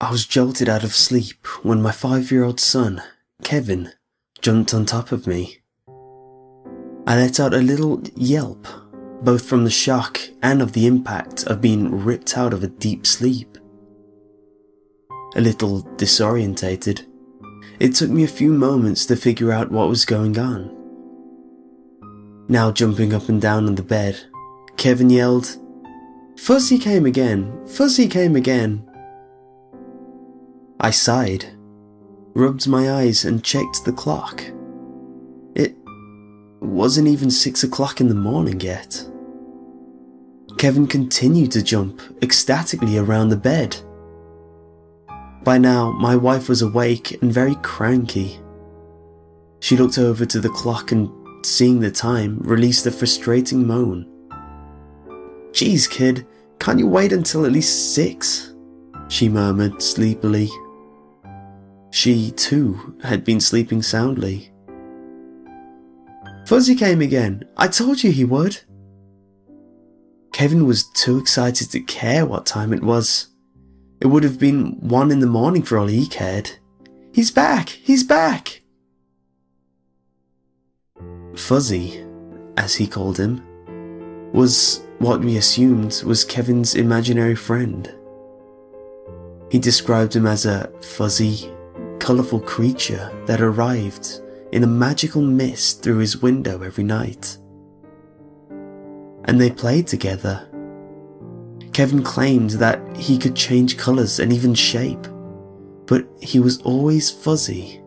I was jolted out of sleep when my 5-year-old son, Kevin, jumped on top of me. I let out a little yelp, both from the shock and of the impact of being ripped out of a deep sleep. A little disorientated, it took me a few moments to figure out what was going on. Now jumping up and down on the bed, Kevin yelled, "Fuzzy came again! Fuzzy came again!" I sighed, rubbed my eyes and checked the clock. It wasn't even 6 o'clock in the morning yet. Kevin continued to jump ecstatically around the bed. By now, my wife was awake and very cranky. She looked over to the clock and, seeing the time, released a frustrating moan. "Geez, kid, can't you wait until at least 6? She murmured sleepily. She, too, had been sleeping soundly. "Fuzzy came again. I told you he would." Kevin was too excited to care what time it was. It would have been 1 in the morning for all he cared. "He's back! He's back!" Fuzzy, as he called him, was what we assumed was Kevin's imaginary friend. He described him as a fuzzy, colourful creature that arrived in a magical mist through his window every night. And they played together. Kevin claimed that he could change colours and even shape, but he was always fuzzy.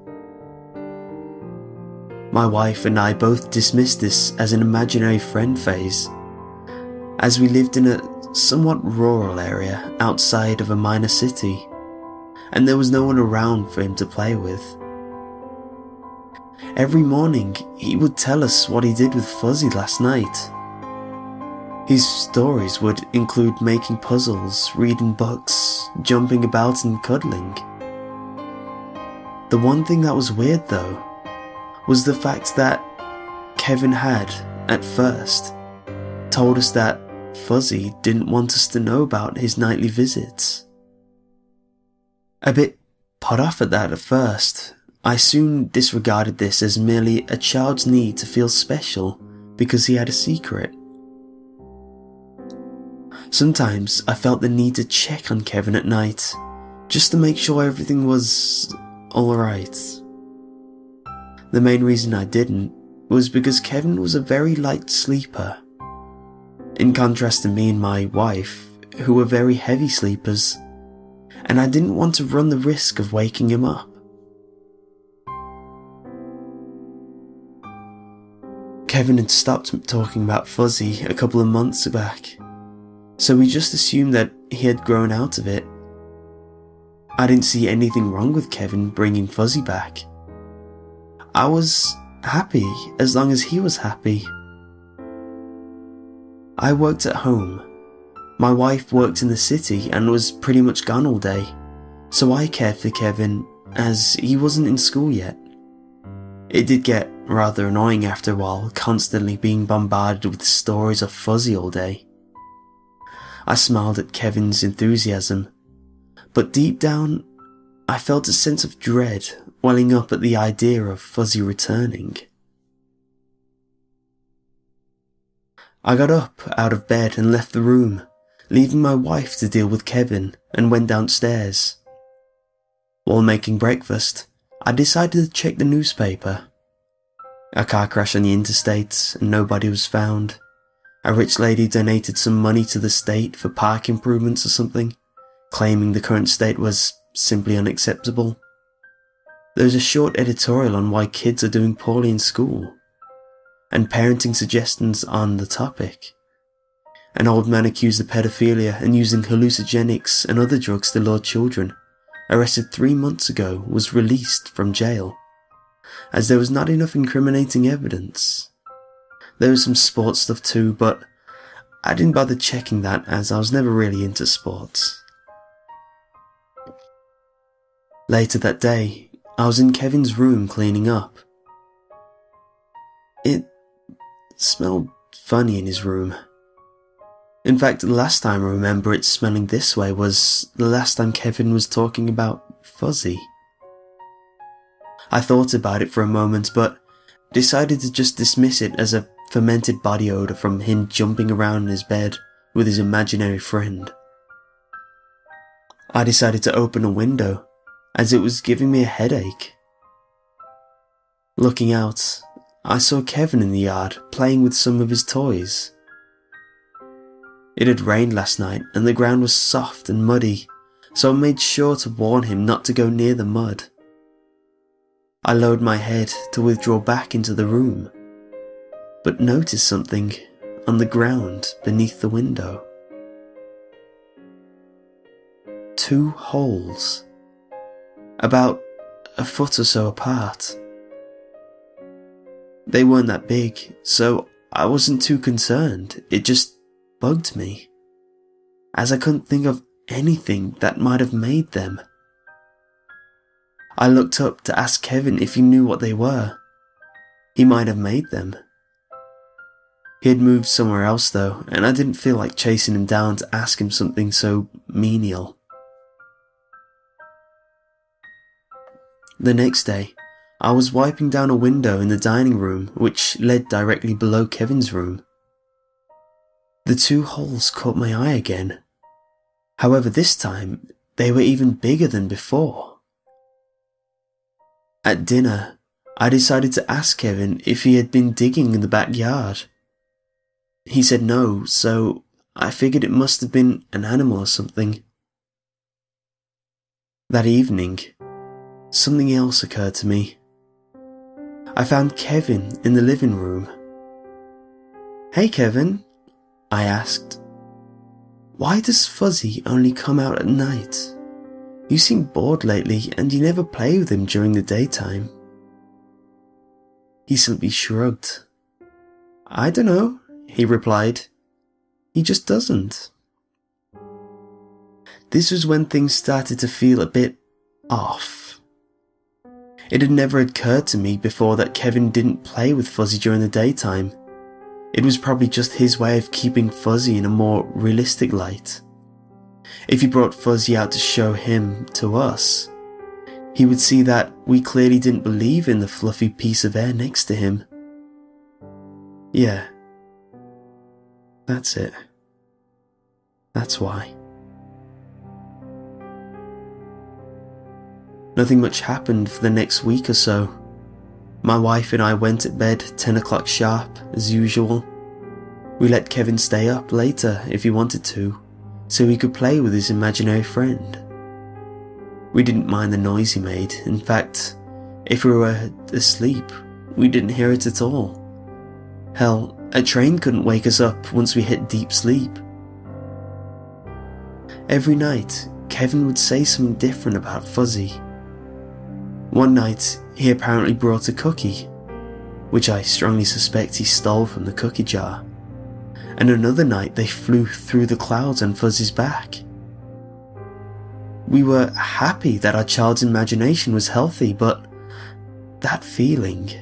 My wife and I both dismissed this as an imaginary friend phase, as we lived in a somewhat rural area outside of a minor city, and there was no one around for him to play with. Every morning, he would tell us what he did with Fuzzy last night. His stories would include making puzzles, reading books, jumping about and cuddling. The one thing that was weird though, was the fact that Kevin had, at first, told us that Fuzzy didn't want us to know about his nightly visits. A bit put off at that at first, I soon disregarded this as merely a child's need to feel special because he had a secret. Sometimes I felt the need to check on Kevin at night, just to make sure everything was alright. The main reason I didn't was because Kevin was a very light sleeper, in contrast to me and my wife, who were very heavy sleepers, and I didn't want to run the risk of waking him up. Kevin had stopped talking about Fuzzy a couple of months back, so we just assumed that he had grown out of it. I didn't see anything wrong with Kevin bringing Fuzzy back. I was happy as long as he was happy. I worked at home. My wife worked in the city and was pretty much gone all day, so I cared for Kevin as he wasn't in school yet. It did get rather annoying after a while, constantly being bombarded with stories of Fuzzy all day. I smiled at Kevin's enthusiasm, but deep down, I felt a sense of dread welling up at the idea of Fuzzy returning. I got up out of bed and left the room, leaving my wife to deal with Kevin, and went downstairs. While making breakfast, I decided to check the newspaper. A car crash on the interstate and nobody was found. A rich lady donated some money to the state for park improvements or something, claiming the current state was simply unacceptable. There was a short editorial on why kids are doing poorly in school, and parenting suggestions on the topic. An old man accused of pedophilia and using hallucinogenics and other drugs to lure children, arrested 3 months ago, was released from jail, as there was not enough incriminating evidence. There was some sports stuff too, but I didn't bother checking that as I was never really into sports. Later that day, I was in Kevin's room cleaning up. It smelled funny in his room. In fact, the last time I remember it smelling this way was the last time Kevin was talking about Fuzzy. I thought about it for a moment, but decided to just dismiss it as a fermented body odour from him jumping around in his bed with his imaginary friend. I decided to open a window, as it was giving me a headache. Looking out, I saw Kevin in the yard playing with some of his toys. It had rained last night and the ground was soft and muddy, so I made sure to warn him not to go near the mud. I lowered my head to withdraw back into the room, but noticed something on the ground beneath the window. 2 holes, about a foot or so apart. They weren't that big, so I wasn't too concerned. It just bugged me, as I couldn't think of anything that might have made them. I looked up to ask Kevin if he knew what they were. He might have made them. He had moved somewhere else though, and I didn't feel like chasing him down to ask him something so menial. The next day, I was wiping down a window in the dining room which led directly below Kevin's room. The 2 holes caught my eye again. However, this time, they were even bigger than before. At dinner, I decided to ask Kevin if he had been digging in the backyard. He said no, so I figured it must have been an animal or something. That evening, something else occurred to me. I found Kevin in the living room. "Hey Kevin," I asked. "Why does Fuzzy only come out at night? You seem bored lately and you never play with him during the daytime." He simply shrugged. "I don't know," he replied. "He just doesn't." This was when things started to feel a bit off. It had never occurred to me before that Kevin didn't play with Fuzzy during the daytime. It was probably just his way of keeping Fuzzy in a more realistic light. If he brought Fuzzy out to show him to us, he would see that we clearly didn't believe in the fluffy piece of air next to him. Yeah, that's it. That's why. Nothing much happened for the next week or so. My wife and I went to bed 10 o'clock sharp, as usual. We let Kevin stay up later if he wanted to, so he could play with his imaginary friend. We didn't mind the noise he made. In fact, if we were asleep, we didn't hear it at all. Hell, a train couldn't wake us up once we hit deep sleep. Every night, Kevin would say something different about Fuzzy. One night, he apparently brought a cookie, which I strongly suspect he stole from the cookie jar. And another night they flew through the clouds on Fuzzy's back. We were happy that our child's imagination was healthy, but that feeling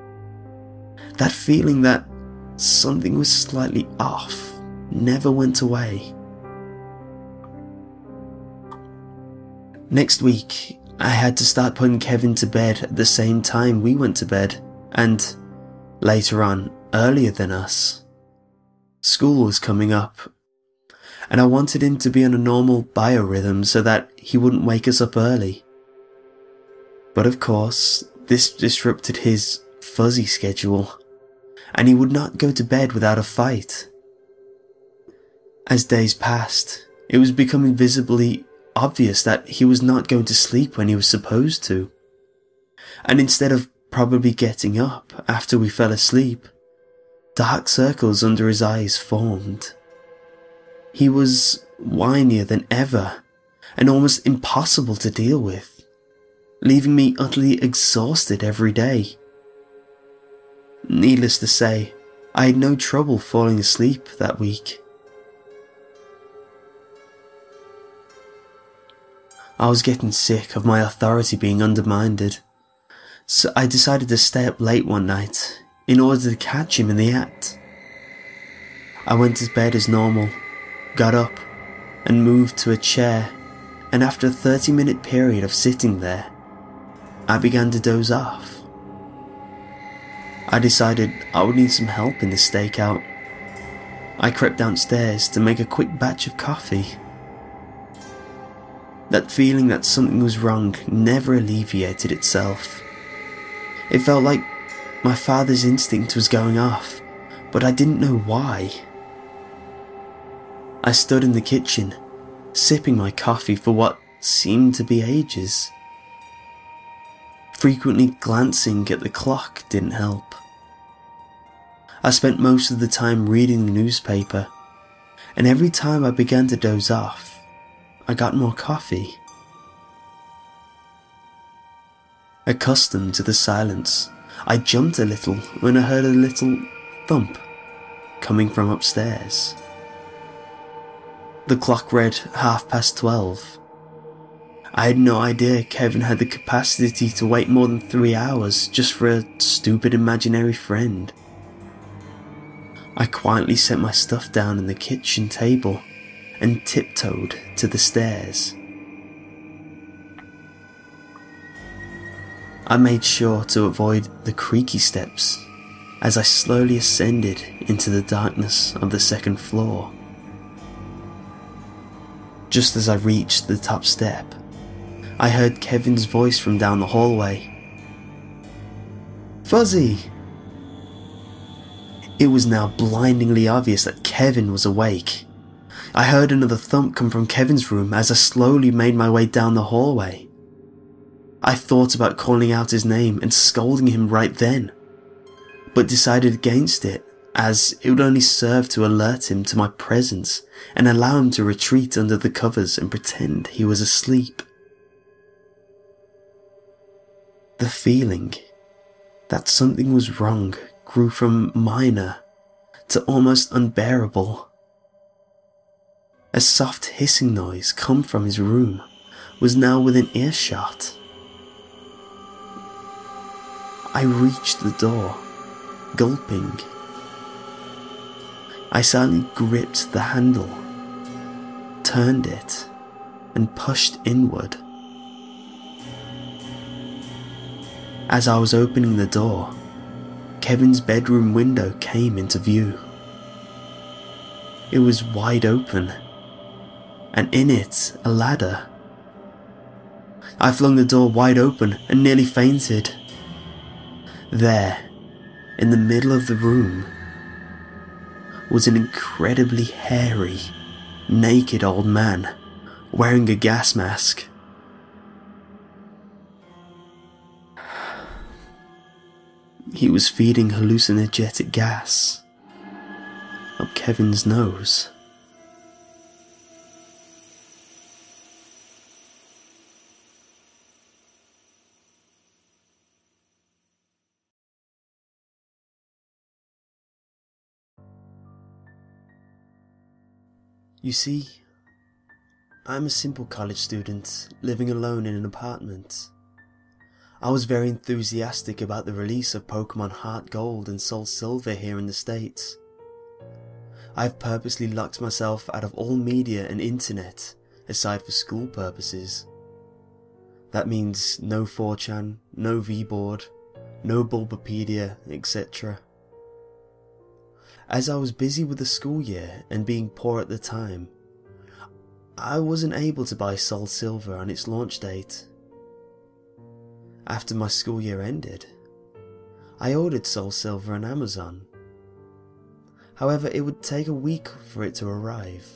that something was slightly off never went away. Next week, I had to start putting Kevin to bed at the same time we went to bed, and later on, earlier than us. School was coming up, and I wanted him to be on a normal biorhythm so that he wouldn't wake us up early. But of course, this disrupted his Fuzzy schedule, and he would not go to bed without a fight. As days passed, it was becoming visibly obvious that he was not going to sleep when he was supposed to. And instead of probably getting up after we fell asleep, dark circles under his eyes formed. He was whinier than ever, and almost impossible to deal with, leaving me utterly exhausted every day. Needless to say, I had no trouble falling asleep that week. I was getting sick of my authority being undermined, so I decided to stay up late one night in order to catch him in the act. I went to bed as normal, got up and moved to a chair, and after a 30-minute period of sitting there, I began to doze off. I decided I would need some help in this stakeout. I crept downstairs to make a quick batch of coffee. That feeling that something was wrong never alleviated itself. It felt like my father's instinct was going off, but I didn't know why. I stood in the kitchen, sipping my coffee for what seemed to be ages. Frequently glancing at the clock didn't help. I spent most of the time reading the newspaper, and every time I began to doze off, I got more coffee. Accustomed to the silence, I jumped a little when I heard a little thump coming from upstairs. The clock read 12:30. I had no idea Kevin had the capacity to wait more than 3 hours just for a stupid imaginary friend. I quietly set my stuff down on the kitchen table and tiptoed to the stairs. I made sure to avoid the creaky steps as I slowly ascended into the darkness of the second floor. Just as I reached the top step, I heard Kevin's voice from down the hallway. "Fuzzy!" It was now blindingly obvious that Kevin was awake. I heard another thump come from Kevin's room as I slowly made my way down the hallway. I thought about calling out his name and scolding him right then, but decided against it as it would only serve to alert him to my presence and allow him to retreat under the covers and pretend he was asleep. The feeling that something was wrong grew from minor to almost unbearable. A soft hissing noise come from his room was now within earshot. I reached the door, gulping. I silently gripped the handle, turned it, and pushed inward. As I was opening the door, Kevin's bedroom window came into view. It was wide open, and in it a ladder. I flung the door wide open and nearly fainted. There, in the middle of the room, was an incredibly hairy, naked old man wearing a gas mask. He was feeding hallucinogenic gas up Kevin's nose. You see, I'm a simple college student living alone in an apartment. I was very enthusiastic about the release of Pokemon Heart Gold and Soul Silver here in the States. I've purposely locked myself out of all media and internet, aside for school purposes. That means no 4chan, no VBoard, no Bulbapedia, etc. As I was busy with the school year and being poor at the time, I wasn't able to buy Soul Silver on its launch date. After my school year ended, I ordered Soul Silver on Amazon. However, it would take a week for it to arrive.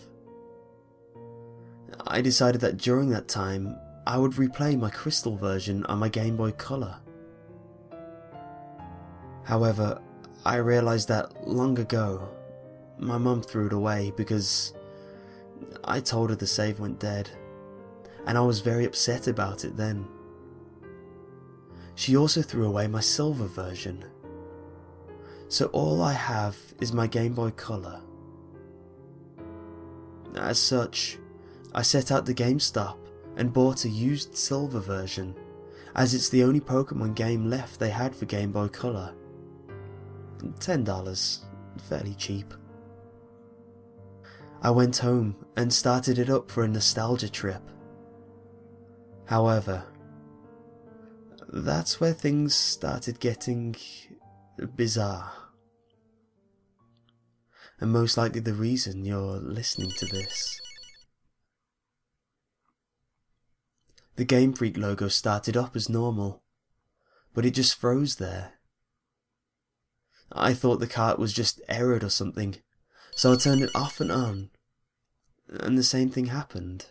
I decided that during that time, I would replay my Crystal version on my Game Boy Color. However, I realised that long ago, my mum threw it away because I told her the save went dead, and I was very upset about it then. She also threw away my silver version, so all I have is my Game Boy Color. As such, I set out to GameStop and bought a used silver version, as it's the only Pokemon game left they had for Game Boy Color. $10, fairly cheap. I went home and started it up for a nostalgia trip. However, that's where things started getting bizarre. And most likely the reason you're listening to this. The Game Freak logo started up as normal, but it just froze there. I thought the cart was just errored or something, so I turned it off and on, and the same thing happened.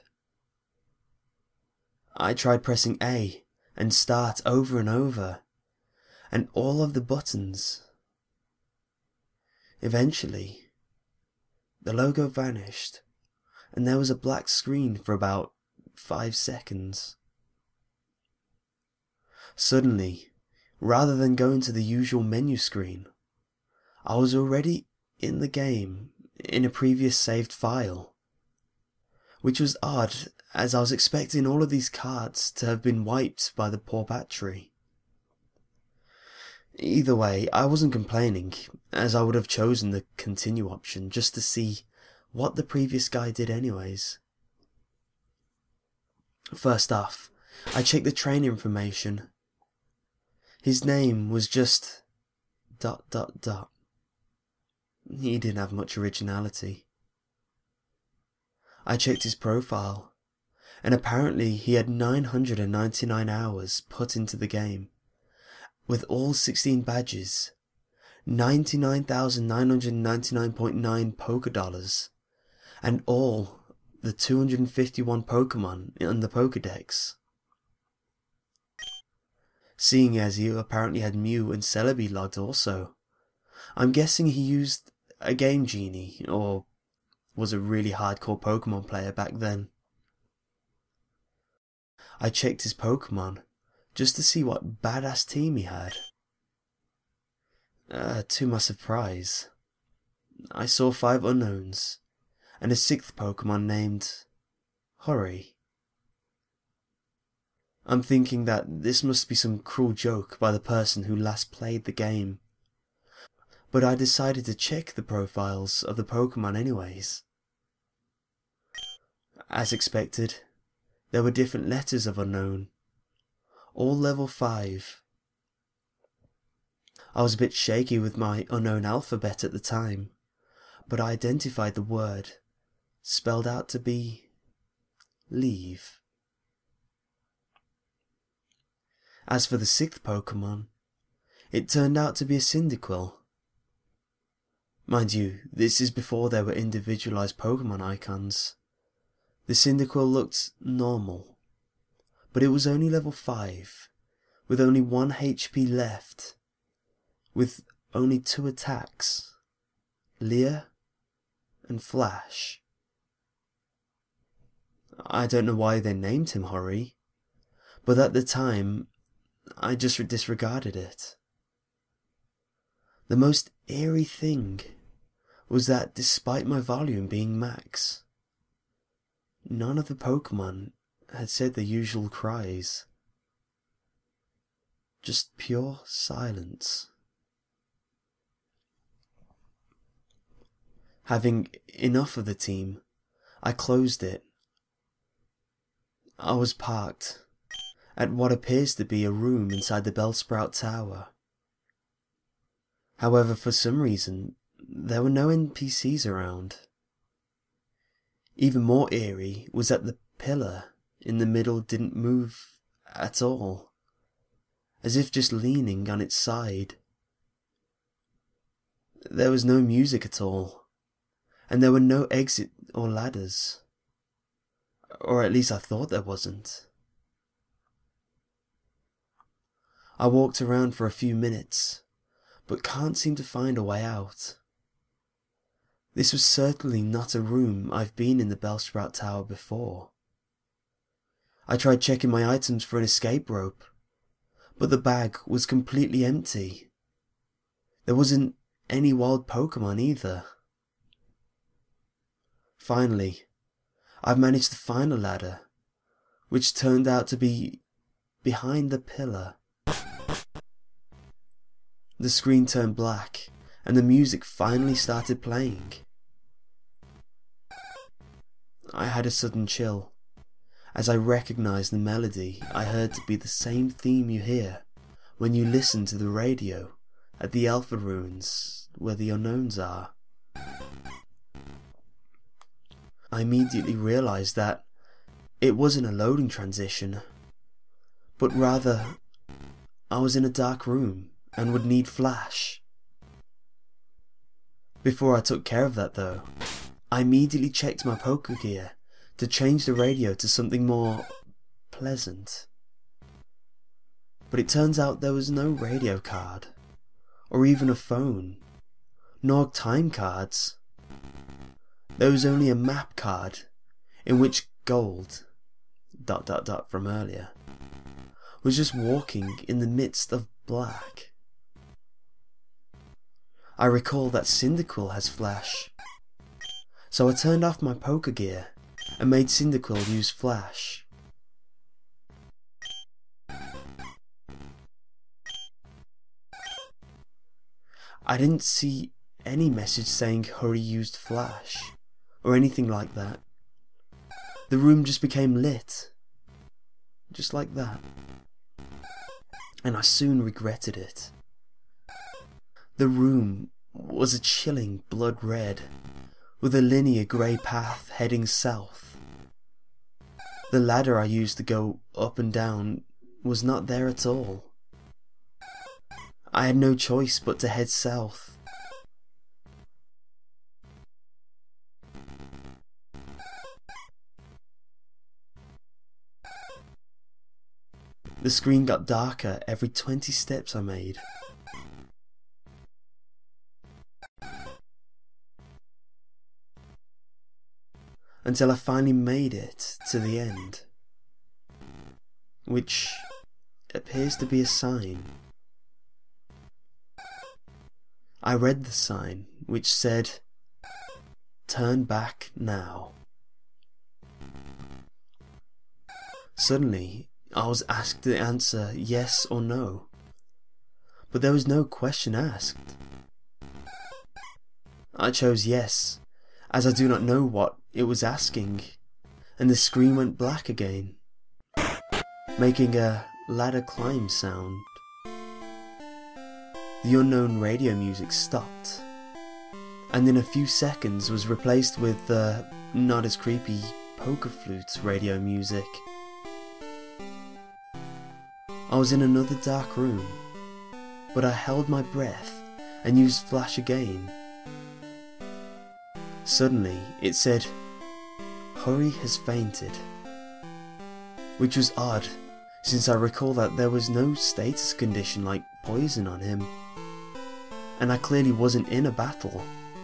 I tried pressing A and start over and over, and all of the buttons. Eventually, the logo vanished, and there was a black screen for about 5 seconds. Suddenly, rather than going to the usual menu screen, I was already in the game in a previous saved file, which was odd as I was expecting all of these cards to have been wiped by the poor battery. Either way, I wasn't complaining, as I would have chosen the continue option just to see what the previous guy did anyways. First off, I checked the trainer information. His name was just ... He didn't have much originality. I checked his profile, and apparently he had 999 hours put into the game, with all 16 badges, 99,999.9 Poké Dollars, and all the 251 Pokemon in the Pokédex. Seeing as he apparently had Mew and Celebi logged also, I'm guessing he used a Game Genie, or was a really hardcore Pokemon player back then. I checked his Pokemon, just to see what badass team he had. To my surprise, I saw 5 unknowns, and a 6th Pokemon named Hori. I'm thinking that this must be some cruel joke by the person who last played the game, but I decided to check the profiles of the Pokemon anyways. As expected, there were different letters of unknown, all level 5. I was a bit shaky with my unknown alphabet at the time, but I identified the word, spelled out to be leave. As for the 6th Pokemon, it turned out to be a Cyndaquil. Mind you, this is before there were individualized Pokemon icons. The Cyndaquil looked normal, but it was only level 5, with only 1 HP left, with only 2 attacks, Leer and Flash. I don't know why they named him Hori, but at the time, I just disregarded it. The most eerie thing was that despite my volume being max, none of the Pokemon had said the usual cries. Just pure silence. Having enough of the team, I closed it. I was parked at what appears to be a room inside the Bellsprout Tower. However, for some reason, there were no NPCs around. Even more eerie was that the pillar in the middle didn't move at all, as if just leaning on its side. There was no music at all, and there were no exit or ladders. Or at least I thought there wasn't. I walked around for a few minutes, but can't seem to find a way out. This was certainly not a room I've been in the Bellsprout Tower before. I tried checking my items for an escape rope, but the bag was completely empty. There wasn't any wild Pokemon either. Finally, I've managed to find a ladder, which turned out to be behind the pillar. The screen turned black, and the music finally started playing. I had a sudden chill, as I recognised the melody I heard to be the same theme you hear when you listen to the radio at the Alpha Ruins where the Unknowns are. I immediately realised that it wasn't a loading transition, but rather I was in a dark room and would need flash. Before I took care of that though, I immediately checked my poker gear to change the radio to something more pleasant. But it turns out there was no radio card, or even a phone, nor time cards. There was only a map card in which Gold ... from earlier was just walking in the midst of black. I recall that Cyndaquil has flash, so I turned off my poker gear and made Cyndaquil use flash. I didn't see any message saying Hurry used flash, or anything like that. The room just became lit, just like that, and I soon regretted it. The room was a chilling blood red, with a linear grey path heading south. The ladder I used to go up and down was not there at all. I had no choice but to head south. The screen got darker every 20 steps I made. Until I finally made it to the end, which appears to be a sign. I read the sign, which said, "Turn back now." Suddenly, I was asked to answer yes or no, but there was no question asked. I chose yes, as I do not know what it was asking, and the screen went black again, making a ladder climb sound. The unknown radio music stopped, and in a few seconds was replaced with the not as creepy poker flute radio music. I was in another dark room, but I held my breath and used flash again. Suddenly it said, "Hurry has fainted," which was odd since I recall that there was no status condition like poison on him, and I clearly wasn't in a battle.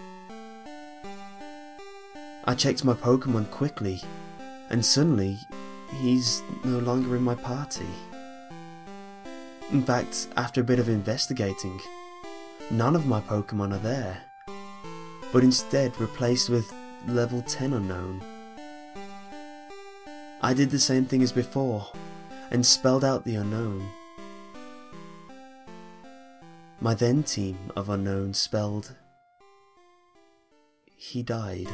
I checked my Pokemon quickly, and suddenly he's no longer in my party. In fact, after a bit of investigating, none of my Pokemon are there, but instead replaced with level 10 unknown. I did the same thing as before, and spelled out the unknown. My then team of unknowns spelled, "He died."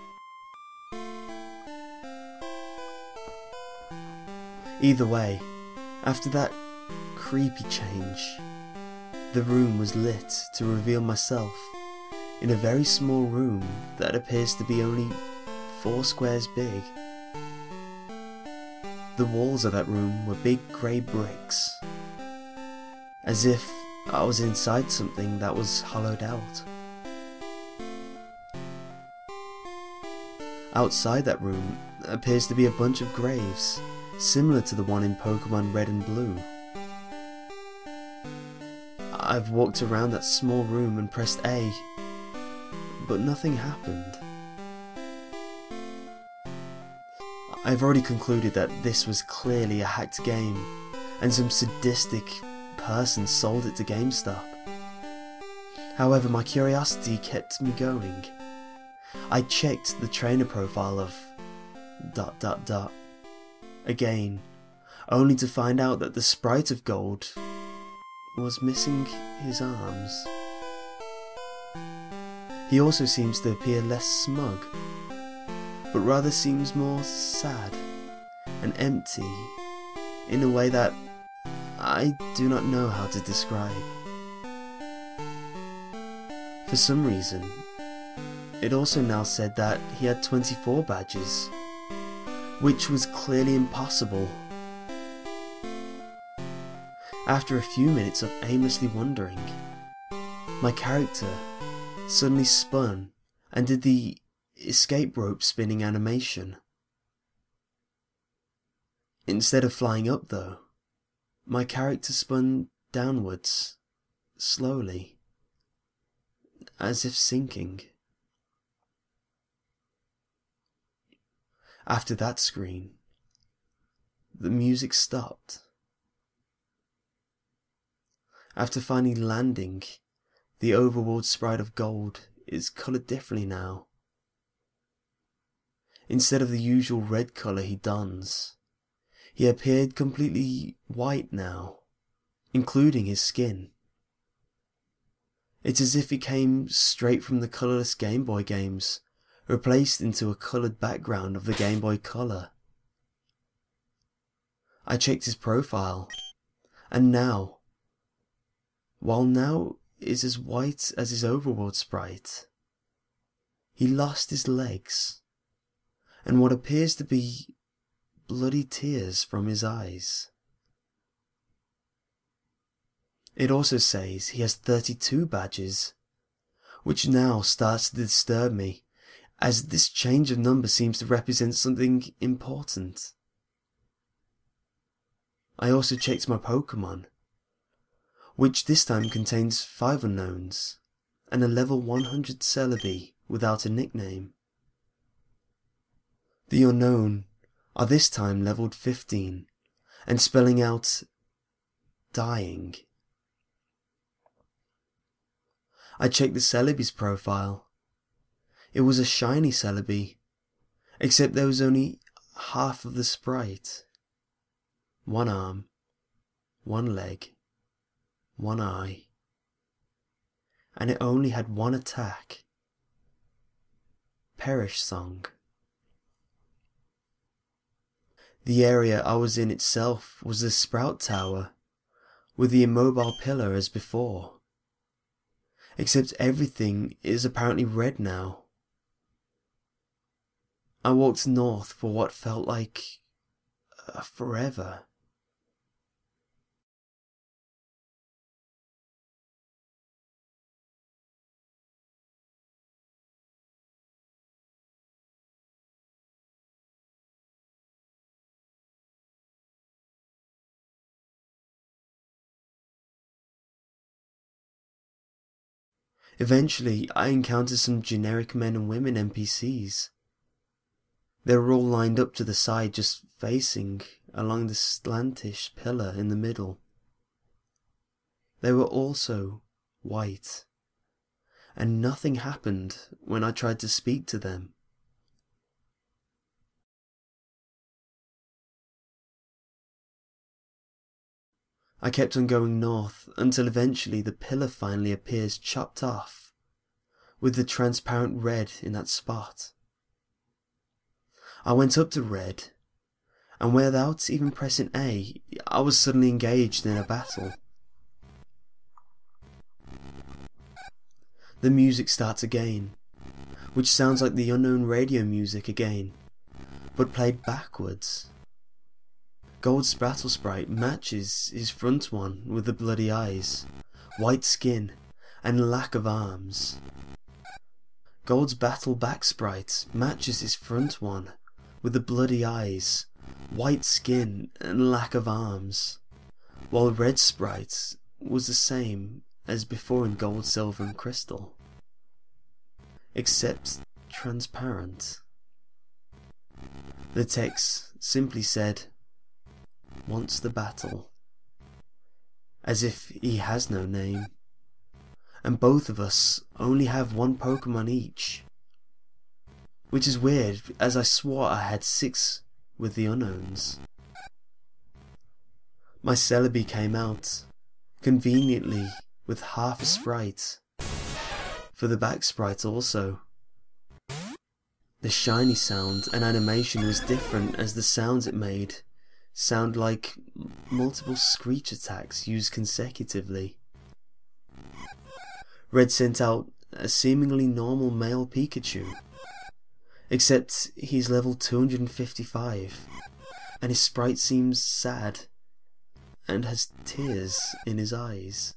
Either way, after that creepy change, the room was lit to reveal myself in a very small room that appears to be only 4 squares big. The walls of that room were big grey bricks, as if I was inside something that was hollowed out. Outside that room appears to be a bunch of graves, similar to the one in Pokemon Red and Blue. I've walked around that small room and pressed A, but nothing happened. I've already concluded that this was clearly a hacked game, and some sadistic person sold it to GameStop. However, my curiosity kept me going. I checked the trainer profile of ... again, only to find out that the sprite of Gold was missing his arms. He also seems to appear less smug, but rather seems more sad and empty in a way that I do not know how to describe. For some reason, it also now said that he had 24 badges, which was clearly impossible. After a few minutes of aimlessly wandering, my character suddenly spun and did the escape rope spinning animation. Instead of flying up though, my character spun downwards, slowly, as if sinking. After that screen, the music stopped. After finally landing, the overworld sprite of Gold is coloured differently now. Instead of the usual red colour he dons, he appeared completely white now, including his skin. It's as if he came straight from the colourless Game Boy games, replaced into a coloured background of the Game Boy Color. I checked his profile, and now, while now is as white as his overworld sprite, he lost his legs, and what appears to be bloody tears from his eyes. It also says he has 32 badges, which now starts to disturb me, as this change of number seems to represent something important. I also checked my Pokemon, which this time contains 5 unknowns, and a level 100 Celebi without a nickname. The unknown are this time leveled 15, and spelling out dying. I checked the Celebi's profile. It was a shiny Celebi, except there was only half of the sprite. 1 arm, 1 leg, 1 eye, and it only had 1 attack. Perish Song. The area I was in itself was the Sprout Tower, with the immobile pillar as before, except everything is apparently red now. I walked north for what felt like forever. Eventually, I encountered some generic men and women NPCs. They were all lined up to the side, just facing along the slantish pillar in the middle. They were also white, and nothing happened when I tried to speak to them. I kept on going north until eventually the pillar finally appears chopped off, with the transparent red in that spot. I went up to red, and without even pressing A, I was suddenly engaged in a battle. The music starts again, which sounds like the unknown radio music again, but played backwards. Gold's battle sprite matches his front one with the bloody eyes, white skin, and lack of arms. Gold's battle back sprite matches his front one with the bloody eyes, white skin, and lack of arms, while Red sprite was the same as before in Gold, Silver, and Crystal, except transparent. The text simply said, "Wants the battle," as if he has no name, and both of us only have 1 Pokemon each, which is weird as I swore I had 6 with the unknowns. My Celebi came out, conveniently with half a sprite, for the back sprite also. The shiny sound and animation was different as the sounds it made sound like multiple screech attacks used consecutively. Red sent out a seemingly normal male Pikachu, except he's level 255 and his sprite seems sad and has tears in his eyes.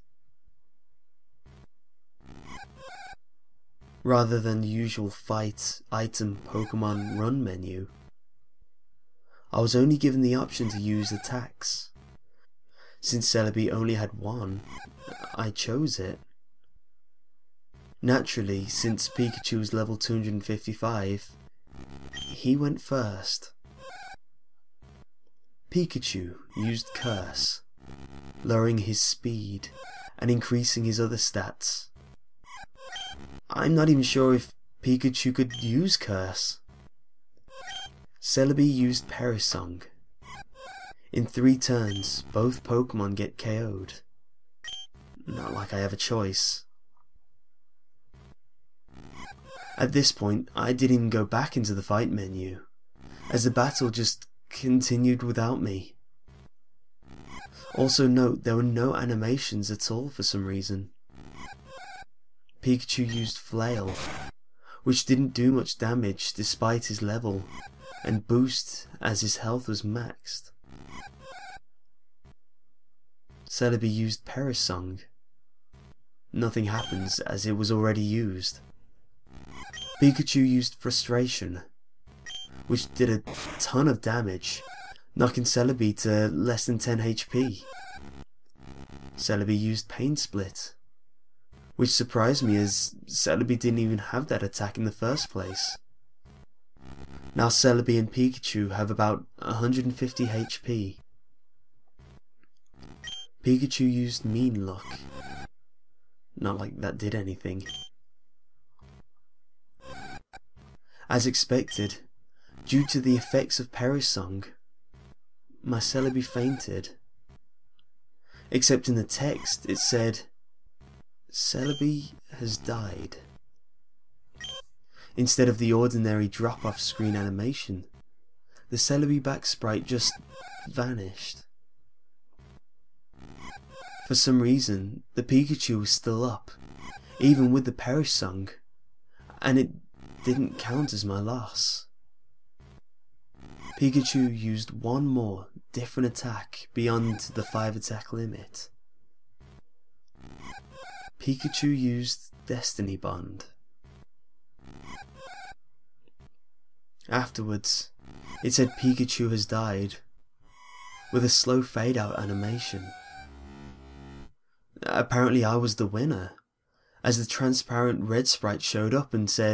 Rather than the usual fight, item, Pokemon run menu, I was only given the option to use attacks. Since Celebi only had one, I chose it. Naturally, since Pikachu was level 255, he went first. Pikachu used Curse, lowering his speed and increasing his other stats. I'm not even sure if Pikachu could use Curse. Celebi used Perisong. In 3 turns, both Pokemon get KO'd. Not like I have a choice. At this point, I didn't even go back into the fight menu, as the battle just continued without me. Also note, there were no animations at all for some reason. Pikachu used Flail, which didn't do much damage despite his level, and boost as his health was maxed. Celebi used Perisong. Nothing happens as it was already used. Pikachu used Frustration, which did a ton of damage, knocking Celebi to less than 10 HP. Celebi used Pain Split, which surprised me as Celebi didn't even have that attack in the first place. Now Celebi and Pikachu have about 150 HP. Pikachu used Mean Look. Not like that did anything. As expected, due to the effects of Perisong, my Celebi fainted. Except in the text it said, Celebi has died. Instead of the ordinary drop-off screen animation, the Celebi back sprite just vanished. For some reason, the Pikachu was still up, even with the Perisong, and it didn't count as my loss. Pikachu used one more different attack beyond the 5 attack limit. Pikachu used Destiny Bond. Afterwards, it said Pikachu has died, with a slow fade out animation. Apparently I was the winner, as the transparent red sprite showed up and said, ...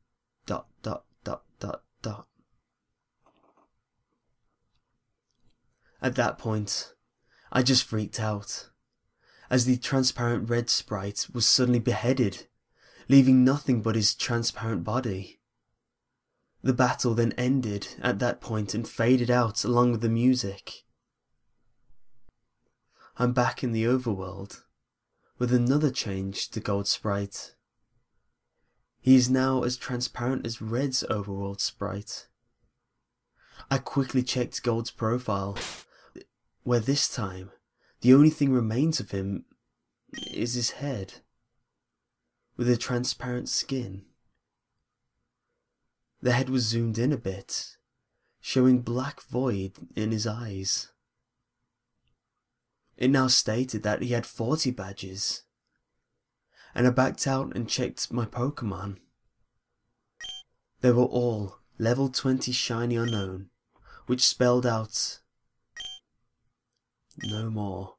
At that point, I just freaked out, as the transparent red sprite was suddenly beheaded, leaving nothing but his transparent body. The battle then ended at that point and faded out along with the music. I'm back in the overworld, with another change to Gold Sprite. He is now as transparent as Red's overworld sprite. I quickly checked Gold's profile, where this time, the only thing remains of him is his head, with a transparent skin. The head was zoomed in a bit, showing black void in his eyes. It now stated that he had 40 badges, and I backed out and checked my Pokemon. They were all level 20 shiny unknown, which spelled out no more.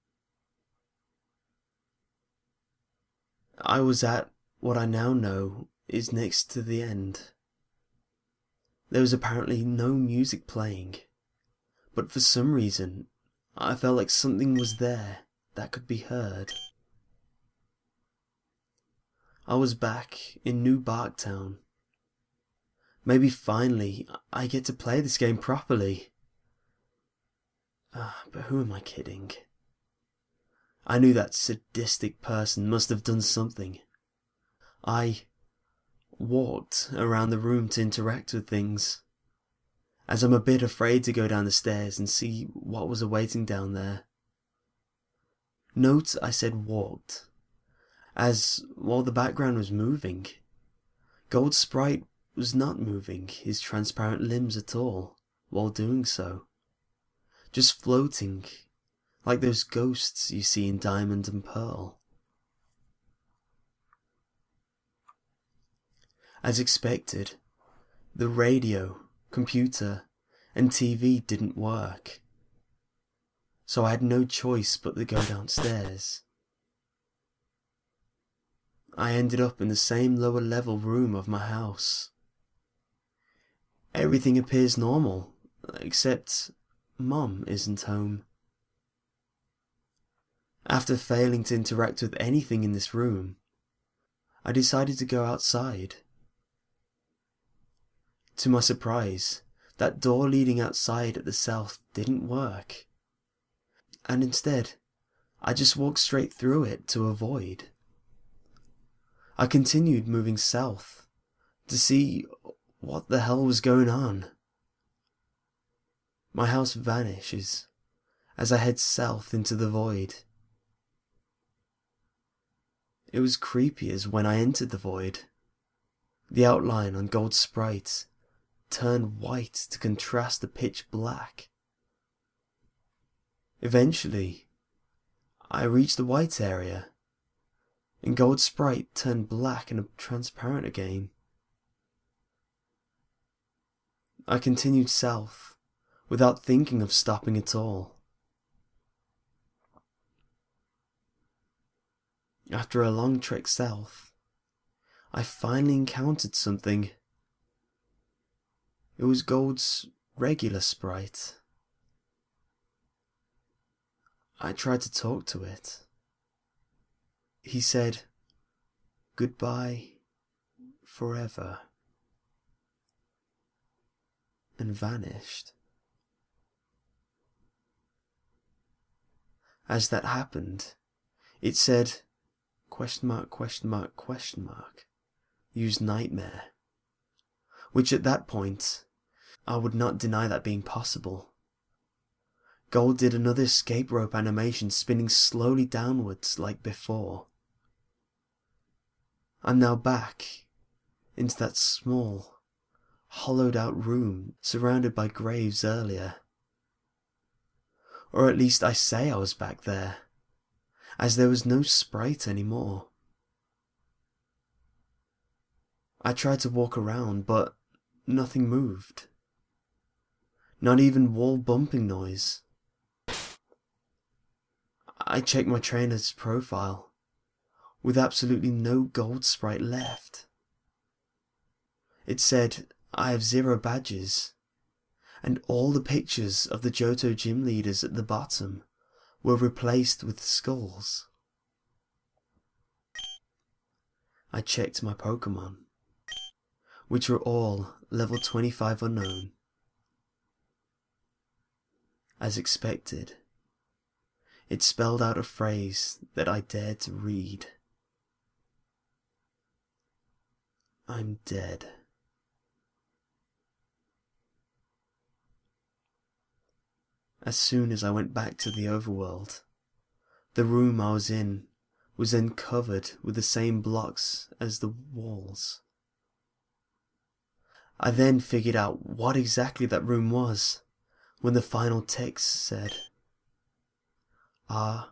I was at what I now know is next to the end. There was apparently no music playing, but for some reason I felt like something was there that could be heard. I was back in New Barktown. Maybe finally I get to play this game properly. But who am I kidding? I knew that sadistic person must have done something. walked around the room to interact with things, as I'm a bit afraid to go down the stairs and see what was awaiting down there. Note I said walked, as while the background was moving, Gold Sprite was not moving his transparent limbs at all while doing so, just floating like those ghosts you see in Diamond and Pearl. As expected, the radio, computer, and TV didn't work, so I had no choice but to go downstairs. I ended up in the same lower level room of my house. Everything appears normal, except Mom isn't home. After failing to interact with anything in this room, I decided to go outside. To my surprise, that door leading outside at the south didn't work, and instead, I just walked straight through it to avoid. I continued moving south to see what the hell was going on. My house vanishes as I head south into the void. It was creepy as when I entered the void. The outline on Gold Sprite turned white to contrast the pitch black. Eventually, I reached the white area, and Gold Sprite turned black and transparent again. I continued south, without thinking of stopping at all. After a long trek south, I finally encountered something. It was Gold's regular sprite. I tried to talk to it. He said, "Goodbye forever," and vanished. As that happened, it said, "????, use nightmare," which at that point, I would not deny that being possible. Gold did another escape rope animation, spinning slowly downwards like before. I'm now back into that small, hollowed out room surrounded by graves earlier. Or at least I say I was back there, as there was no sprite anymore. I tried to walk around, but nothing moved. Not even wall bumping noise. I checked my trainer's profile, with absolutely no Gold Sprite left. It said I have 0 badges, and all the pictures of the Johto gym leaders at the bottom were replaced with skulls. I checked my Pokemon, which were all level 25 unknown. As expected, it spelled out a phrase that I dared to read. I'm dead. As soon as I went back to the overworld, the room I was in was then covered with the same blocks as the walls. I then figured out what exactly that room was when the final text said R.I.P. ...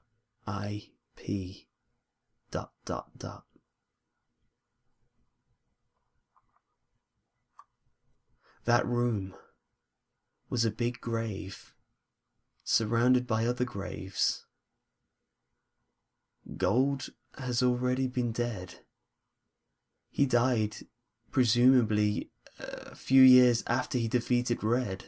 That room was a big grave, surrounded by other graves. Gold has already been dead. He died, presumably, a few years after he defeated Red.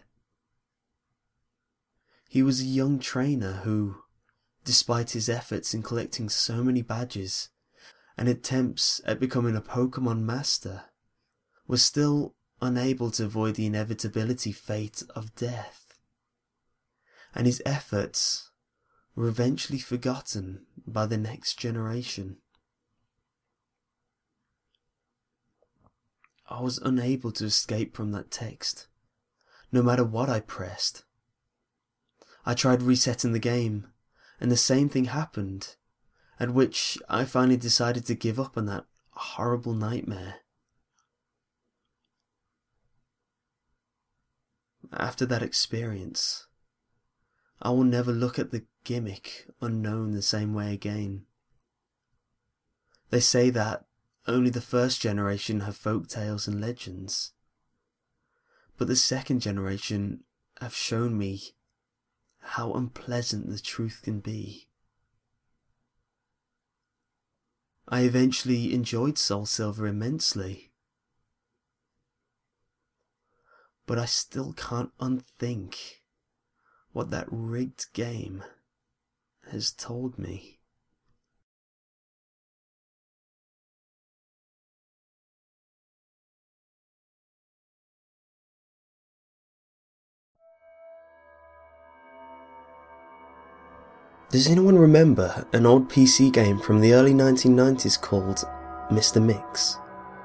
He was a young trainer who, despite his efforts in collecting so many badges and attempts at becoming a Pokemon master, was still unable to avoid the inevitability fate of death. And his efforts were eventually forgotten by the next generation. I was unable to escape from that text, no matter what I pressed. I tried resetting the game, and the same thing happened, at which I finally decided to give up on that horrible nightmare. After that experience, I will never look at the gimmick Unknown the same way again. They say that only the first generation have folk tales and legends, but the second generation have shown me how unpleasant the truth can be. I eventually enjoyed Soul Silver immensely, but I still can't unthink what that rigged game has told me. Does anyone remember an old PC game from the early 1990s called Mr. Mix?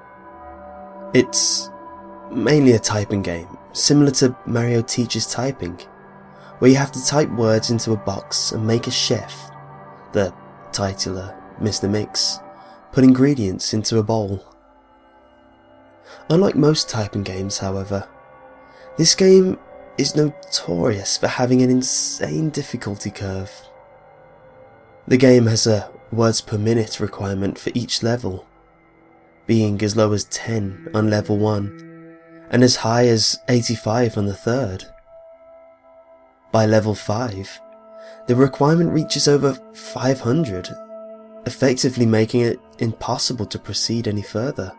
It's mainly a typing game, similar to Mario Teaches Typing, where you have to type words into a box and make a chef, the titular Mr. Mix, put ingredients into a bowl. Unlike most typing games, however, this game is notorious for having an insane difficulty curve. The game has a words per minute requirement for each level, being as low as 10 on level 1 and as high as 85 on the third. By level 5, the requirement reaches over 500, effectively making it impossible to proceed any further.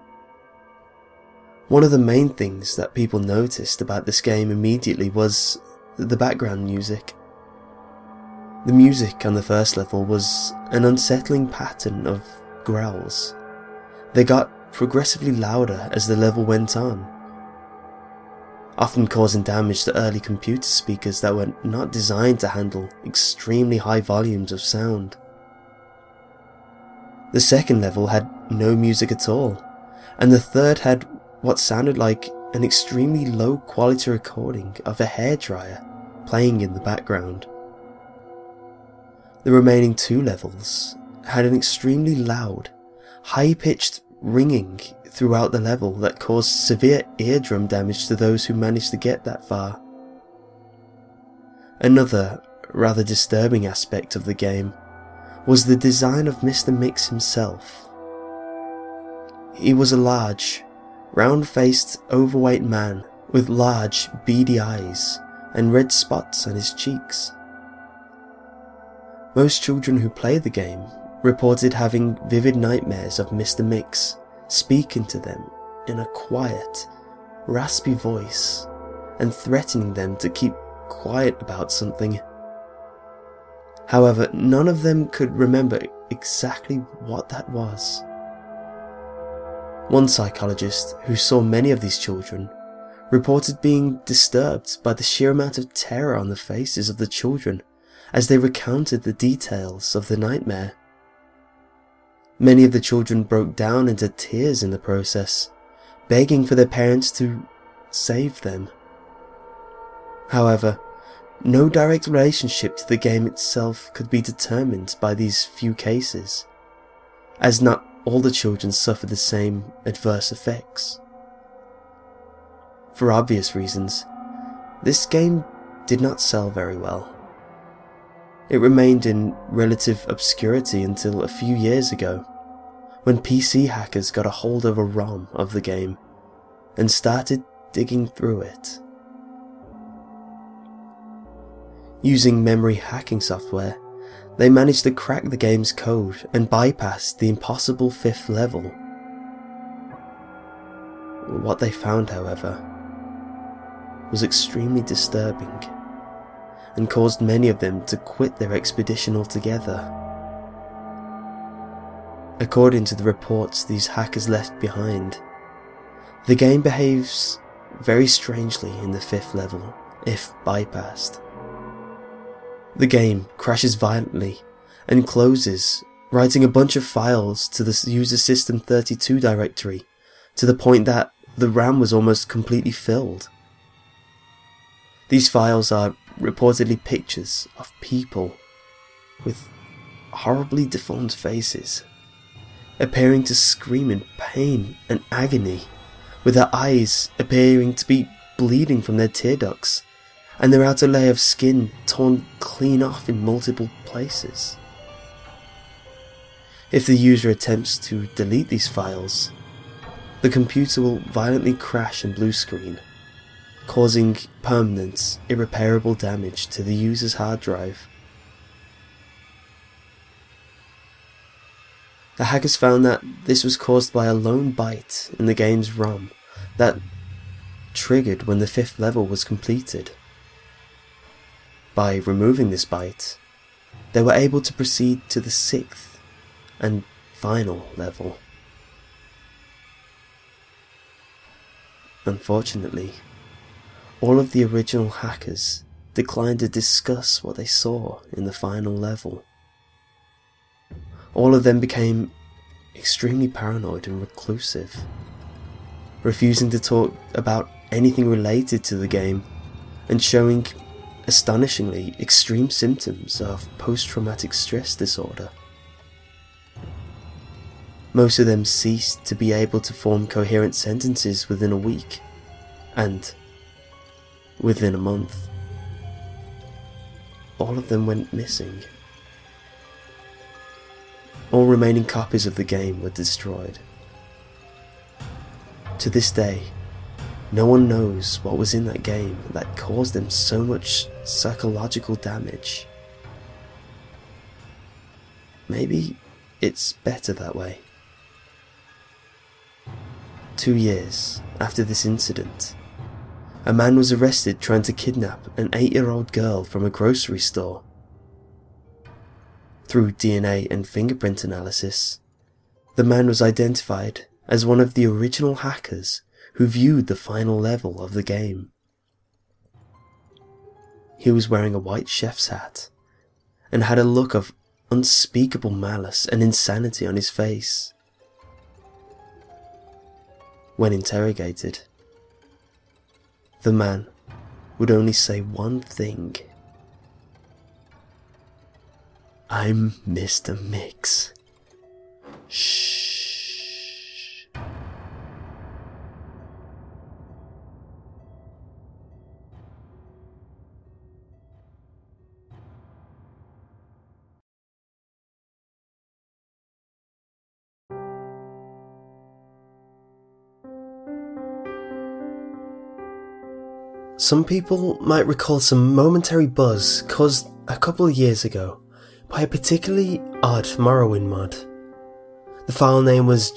One of the main things that people noticed about this game immediately was the background music. The music on the first level was an unsettling pattern of growls. They got progressively louder as the level went on, often causing damage to early computer speakers that were not designed to handle extremely high volumes of sound. The second level had no music at all, and the third had what sounded like an extremely low quality recording of a hairdryer playing in the background. The remaining 2 levels had an extremely loud, high-pitched ringing throughout the level that caused severe eardrum damage to those who managed to get that far. Another rather disturbing aspect of the game was the design of Mr. Mix himself. He was a large, round-faced, overweight man with large, beady eyes and red spots on his cheeks. Most children who played the game reported having vivid nightmares of Mr. Mix speaking to them in a quiet, raspy voice and threatening them to keep quiet about something. However, none of them could remember exactly what that was. One psychologist who saw many of these children reported being disturbed by the sheer amount of terror on the faces of the children as they recounted the details of the nightmare. Many of the children broke down into tears in the process, begging for their parents to save them. However, no direct relationship to the game itself could be determined by these few cases, as not all the children suffered the same adverse effects. For obvious reasons, this game did not sell very well. It remained in relative obscurity until a few years ago, when PC hackers got a hold of a ROM of the game and started digging through it. Using memory hacking software, they managed to crack the game's code and bypass the impossible 5th level. What they found, however, was extremely disturbing and caused many of them to quit their expedition altogether. According to the reports these hackers left behind, the game behaves very strangely in the 5th level if bypassed. The game crashes violently and closes, writing a bunch of files to the user system 32 directory to the point that the RAM was almost completely filled. These files are reportedly pictures of people with horribly deformed faces, appearing to scream in pain and agony, with their eyes appearing to be bleeding from their tear ducts, and their outer layer of skin torn clean off in multiple places. If the user attempts to delete these files, the computer will violently crash and blue screen, causing permanent, irreparable damage to the user's hard drive. The hackers found that this was caused by a lone byte in the game's ROM that triggered when the 5th level was completed. By removing this byte, they were able to proceed to the 6th and final level. Unfortunately, all of the original hackers declined to discuss what they saw in the final level. All of them became extremely paranoid and reclusive, refusing to talk about anything related to the game and showing astonishingly extreme symptoms of post-traumatic stress disorder. Most of them ceased to be able to form coherent sentences within a week, and within a month, all of them went missing. All remaining copies of the game were destroyed. To this day, no one knows what was in that game that caused them so much psychological damage. Maybe it's better that way. 2 years after this incident, a man was arrested trying to kidnap an 8-year-old girl from a grocery store. Through DNA and fingerprint analysis, the man was identified as one of the original hackers who viewed the final level of the game. He was wearing a white chef's hat and had a look of unspeakable malice and insanity on his face. When interrogated, the man would only say one thing: "I'm Mr. Mix. Shh." Some people might recall some momentary buzz caused a couple of years ago by a particularly odd Morrowind mod. The file name was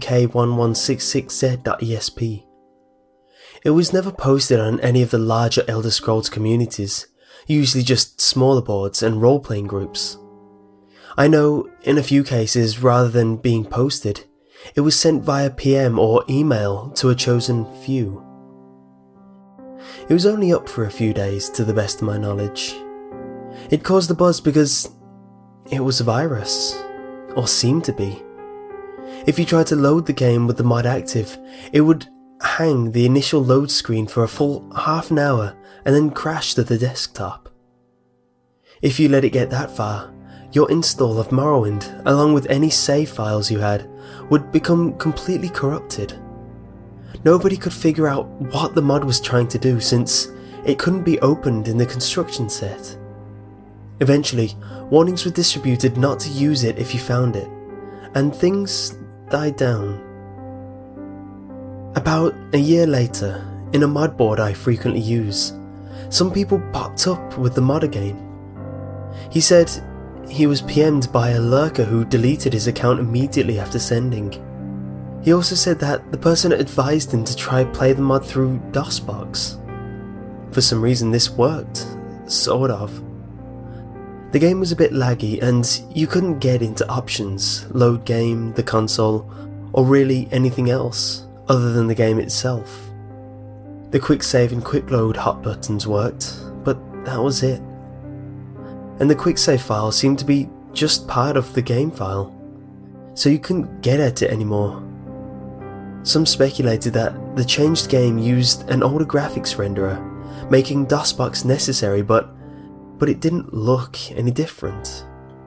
jvk1166z.esp. It was never posted on any of the larger Elder Scrolls communities, usually just smaller boards and role-playing groups. I know, in a few cases, rather than being posted, it was sent via PM or email to a chosen few. It was only up for a few days, to the best of my knowledge. It caused a buzz because it was a virus, or seemed to be. If you tried to load the game with the mod active, it would hang the initial load screen for a full half an hour and then crash to the desktop. If you let it get that far, your install of Morrowind, along with any save files you had, would become completely corrupted. Nobody could figure out what the mod was trying to do since it couldn't be opened in the construction set. Eventually, warnings were distributed not to use it if you found it, and things died down. About a year later, in a mod board I frequently use, some people popped up with the mod again. He said he was PM'd by a lurker who deleted his account immediately after sending. He also said that the person advised him to try play the mod through DOSBox. For some reason this worked, sort of. The game was a bit laggy and you couldn't get into options, load game, the console, or really anything else other than the game itself. The quick save and quick load hot buttons worked, but that was it. And the quick save file seemed to be just part of the game file, so you couldn't get at it anymore. Some speculated that the changed game used an older graphics renderer, making DOSBox necessary, but it didn't look any different.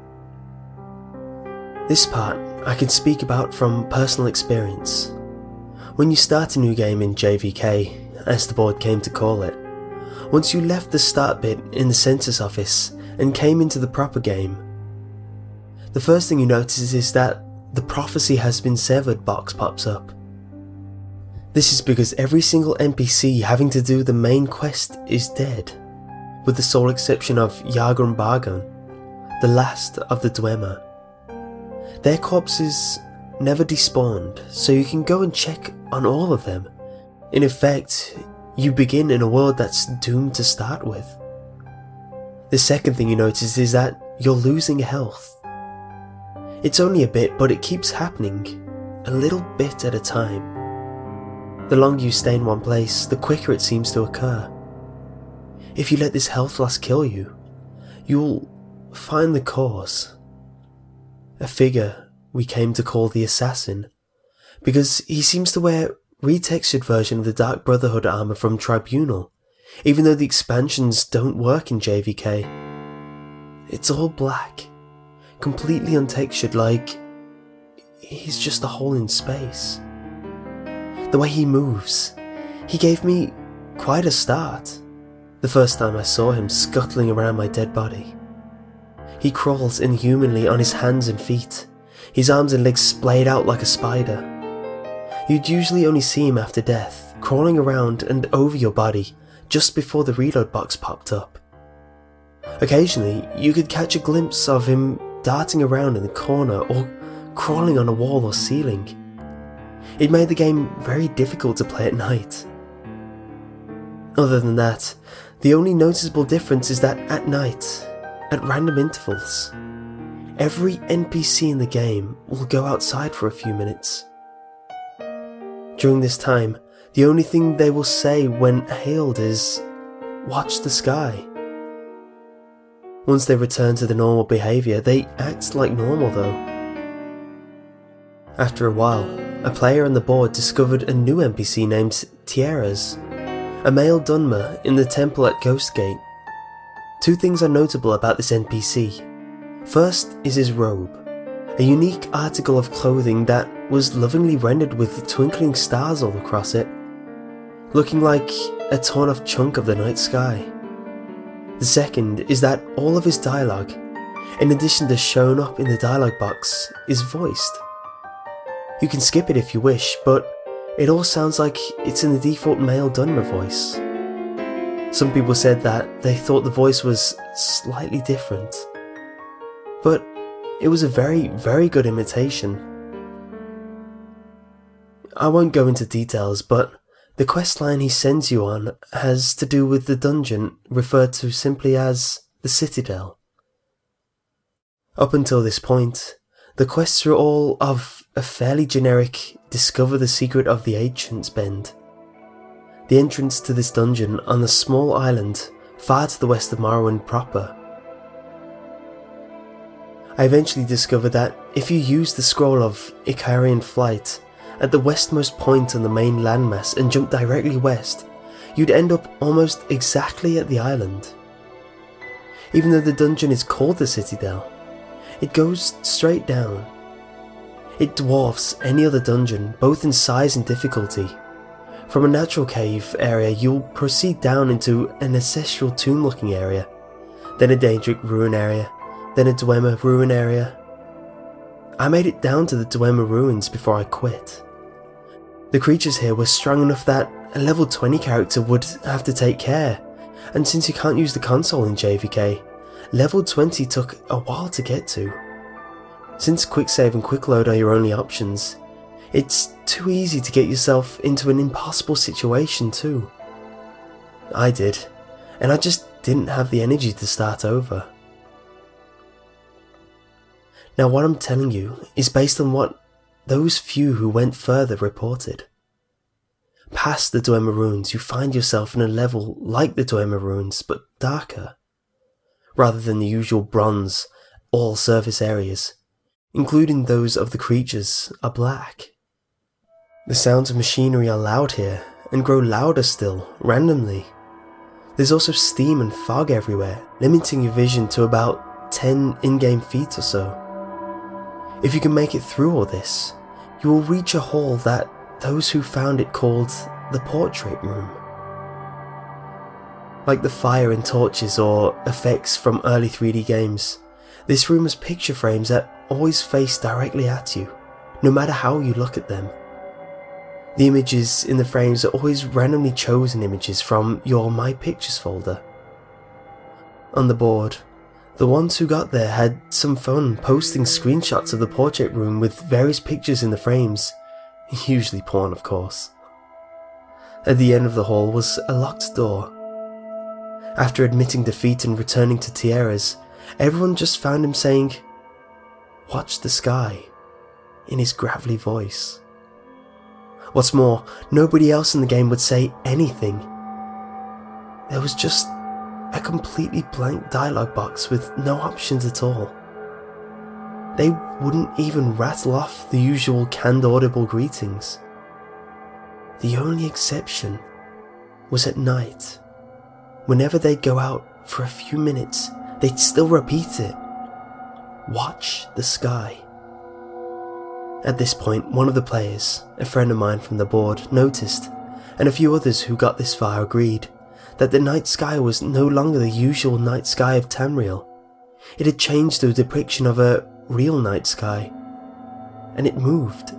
This part I can speak about from personal experience. When you start a new game in JVK, as the board came to call it, once you left the start bit in the census office and came into the proper game, the first thing you notice is that the prophecy has been severed box pops up. This is because every single NPC having to do the main quest is dead, with the sole exception of Yagun Bargon, the last of the Dwemer. Their corpses never despawned, so you can go and check on all of them. In effect, you begin in a world that's doomed to start with. The second thing you notice is that you're losing health. It's only a bit, but it keeps happening, a little bit at a time. The longer you stay in one place, the quicker it seems to occur. If you let this health loss kill you, you'll find the cause. A figure we came to call the Assassin, because he seems to wear retextured version of the Dark Brotherhood armor from Tribunal, even though the expansions don't work in JVK. It's all black, completely untextured, like he's just a hole in space. The way he moves, he gave me quite a start the first time I saw him scuttling around my dead body. He crawls inhumanly on his hands and feet, his arms and legs splayed out like a spider. You'd usually only see him after death, crawling around and over your body just before the reload box popped up. Occasionally, you could catch a glimpse of him darting around in the corner or crawling on a wall or ceiling. It made the game very difficult to play at night. Other than that, the only noticeable difference is that at night, at random intervals, every NPC in the game will go outside for a few minutes. During this time, the only thing they will say when hailed is, "Watch the sky." Once they return to the normal behaviour, they act like normal though. After a while, a player on the board discovered a new NPC named Tierras, a male Dunmer in the temple at Ghostgate. Two things are notable about this NPC. First is his robe, a unique article of clothing that was lovingly rendered with twinkling stars all across it, looking like a torn off chunk of the night sky. The second is that all of his dialogue, in addition to showing up in the dialogue box, is voiced. You can skip it if you wish, but it all sounds like it's in the default male Dunmer voice. Some people said that they thought the voice was slightly different, but it was a very, very good imitation. I won't go into details, but the questline he sends you on has to do with the dungeon referred to simply as the Citadel. Up until this point, the quests are all of a fairly generic discover the secret of the Ancients bend. The entrance to this dungeon on a small island far to the west of Morrowind proper. I eventually discovered that if you use the scroll of Icarian Flight at the westmost point on the main landmass and jump directly west, you'd end up almost exactly at the island. Even though the dungeon is called the Citadel, it goes straight down. It dwarfs any other dungeon, both in size and difficulty. From a natural cave area, you'll proceed down into an ancestral tomb-looking area, then a Daedric ruin area, then a Dwemer ruin area. I made it down to the Dwemer ruins before I quit. The creatures here were strong enough that a level 20 character would have to take care, and since you can't use the console in JVK, level 20 took a while to get to. Since quick save and quick load are your only options, it's too easy to get yourself into an impossible situation too. I did, and I just didn't have the energy to start over. Now what I'm telling you is based on what those few who went further reported. Past the Dwemer ruins, you find yourself in a level like the Dwemer ruins, but darker. Rather than the usual bronze, all-surface areas, including those of the creatures, are black. The sounds of machinery are loud here, and grow louder still, randomly. There's also steam and fog everywhere, limiting your vision to about 10 in-game feet or so. If you can make it through all this, you will reach a hall that those who found it called the Portrait Room. Like the fire and torches or effects from early 3D games, this room has picture frames that always face directly at you, no matter how you look at them. The images in the frames are always randomly chosen images from your My Pictures folder. On the board, the ones who got there had some fun posting screenshots of the portrait room with various pictures in the frames, usually porn of course. At the end of the hall was a locked door. After admitting defeat and returning to Tierras, everyone just found him saying, "Watch the sky," in his gravelly voice. What's more, nobody else in the game would say anything. There was just a completely blank dialogue box with no options at all. They wouldn't even rattle off the usual canned audible greetings. The only exception was at night. Whenever they'd go out for a few minutes, they'd still repeat it. Watch the sky. At this point, one of the players, a friend of mine from the board, noticed, and a few others who got this far agreed, that the night sky was no longer the usual night sky of Tamriel. It had changed to a depiction of a real night sky, and it moved.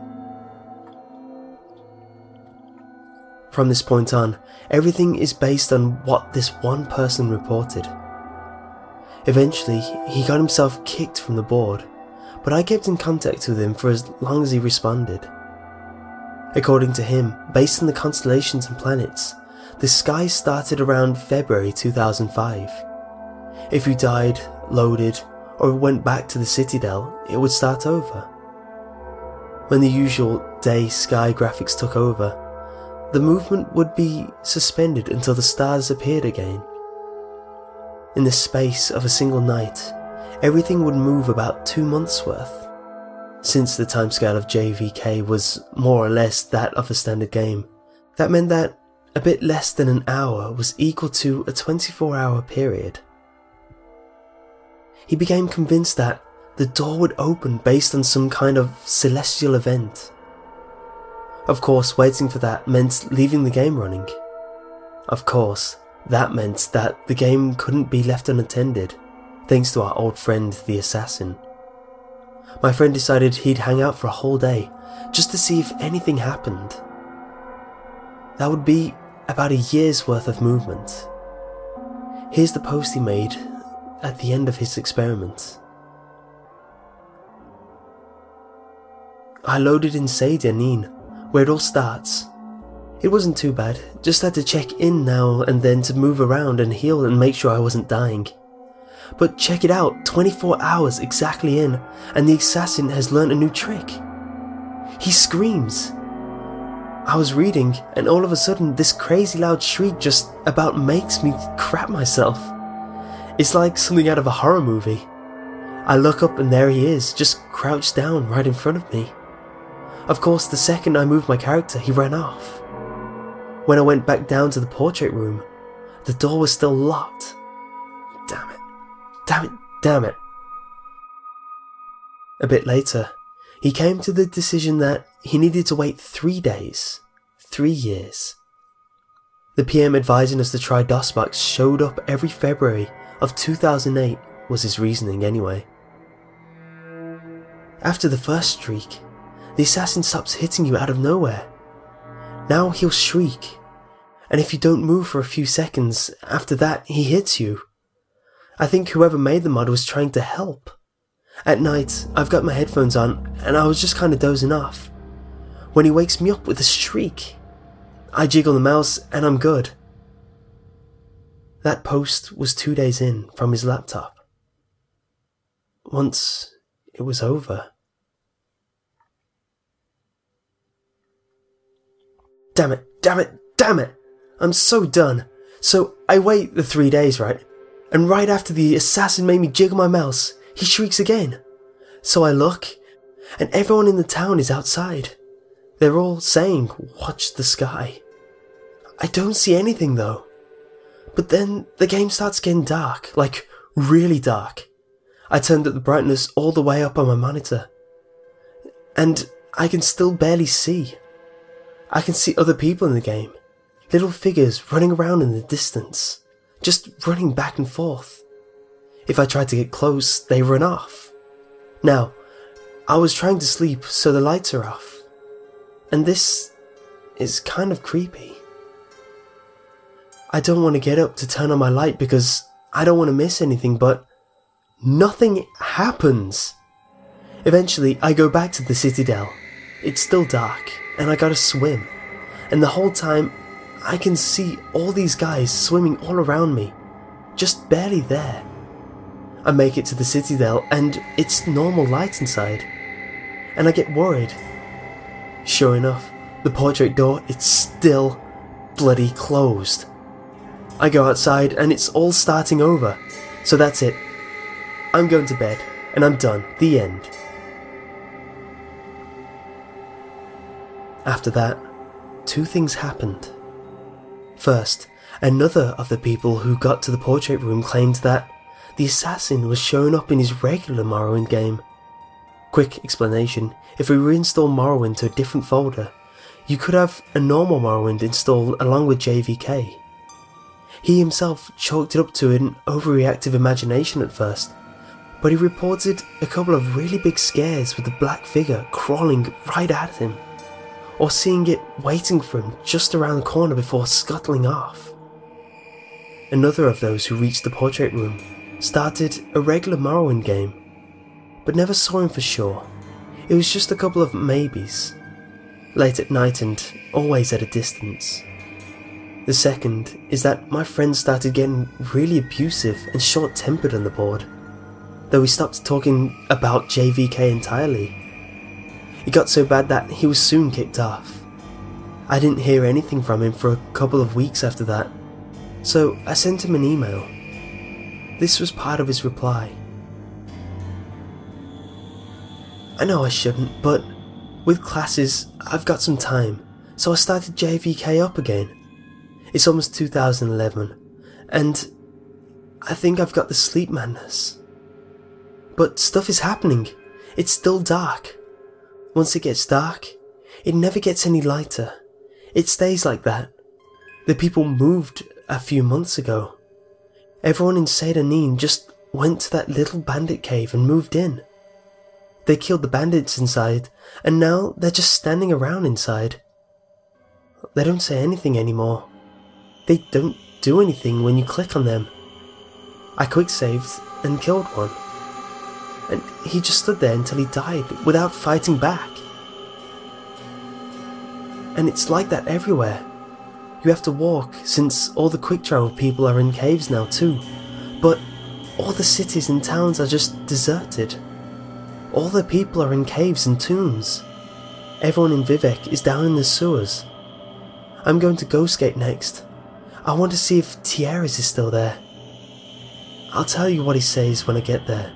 From this point on, everything is based on what this one person reported. Eventually, he got himself kicked from the board, but I kept in contact with him for as long as he responded. According to him, based on the constellations and planets, the sky started around February 2005. If you died, loaded, or went back to the Citadel, it would start over. When the usual day sky graphics took over, the movement would be suspended until the stars appeared again. In the space of a single night, everything would move about 2 months worth. Since the timescale of JVK was more or less that of a standard game, that meant that a bit less than an hour was equal to a 24-hour period. He became convinced that the door would open based on some kind of celestial event. Of course, waiting for that meant leaving the game running. Of course, that meant that the game couldn't be left unattended, thanks to our old friend the assassin. My friend decided he'd hang out for a whole day, just to see if anything happened. That would be about a year's worth of movement. Here's the post he made at the end of his experiment. I loaded in Seyda Neen, where it all starts. It wasn't too bad, just had to check in now and then to move around and heal and make sure I wasn't dying. But check it out, 24 hours exactly in, and the assassin has learned a new trick. He screams. I was reading, and all of a sudden this crazy loud shriek just about makes me crap myself. It's like something out of a horror movie. I look up and there he is, just crouched down right in front of me. Of course, the second I moved my character, he ran off. When I went back down to the portrait room, the door was still locked. Damn it. Damn it. Damn it. A bit later, he came to the decision that he needed to wait 3 days. 3 years. The PM advising us to try DOSBox showed up every February of 2008 was his reasoning anyway. After the first streak, the assassin stops hitting you out of nowhere. Now he'll shriek, and if you don't move for a few seconds, after that he hits you. I think whoever made the mod was trying to help. At night, I've got my headphones on, and I was just kinda dozing off. When he wakes me up with a shriek, I jiggle the mouse and I'm good. That post was 2 days in from his laptop. Once it was over. Damn it, damn it, damn it! I'm so done. So I wait the 3 days, right? And right after the assassin made me jiggle my mouse, he shrieks again. So I look, and everyone in the town is outside. They're all saying, "Watch the sky." I don't see anything though. But then the game starts getting dark, like really dark. I turned up the brightness all the way up on my monitor. And I can still barely see. I can see other people in the game. Little figures running around in the distance. Just running back and forth. If I try to get close, they run off. Now, I was trying to sleep, so the lights are off. And this is kind of creepy. I don't want to get up to turn on my light because I don't want to miss anything, but nothing happens. Eventually, I go back to the Citadel. It's still dark, and I gotta swim. And the whole time, I can see all these guys swimming all around me, just barely there. I make it to the Citadel, and it's normal light inside. And I get worried. Sure enough, the portrait door, it's still bloody closed. I go outside, and it's all starting over. So that's it. I'm going to bed, and I'm done. The end. After that, two things happened. First, another of the people who got to the portrait room claimed that the assassin was showing up in his regular Morrowind game. Quick explanation, if we reinstall Morrowind to a different folder, you could have a normal Morrowind installed along with JVK. He himself chalked it up to an overreactive imagination at first, but he reported a couple of really big scares with the black figure crawling right at him, or seeing it waiting for him just around the corner before scuttling off. Another of those who reached the portrait room started a regular Morrowind game, but never saw him for sure. It was just a couple of maybes, late at night and always at a distance. The second is that my friend started getting really abusive and short-tempered on the board, though he stopped talking about JVK entirely. It got so bad that he was soon kicked off. I didn't hear anything from him for a couple of weeks after that, so I sent him an email. This was part of his reply. I know I shouldn't, but with classes, I've got some time, so I started JVK up again. It's almost 2011, and I think I've got the sleep madness. But stuff is happening. It's still dark. Once it gets dark, it never gets any lighter. It stays like that. The people moved a few months ago. Everyone in Seyda just went to that little bandit cave and moved in. They killed the bandits inside, and now they're just standing around inside. They don't say anything anymore. They don't do anything when you click on them. I quick-saved and killed one. And he just stood there until he died without fighting back. And it's like that everywhere. You have to walk since all the quick travel people are in caves now too. But all the cities and towns are just deserted. All the people are in caves and tombs. Everyone in Vivec is down in the sewers. I'm going to Ghostgate next. I want to see if Tierras is still there. I'll tell you what he says when I get there.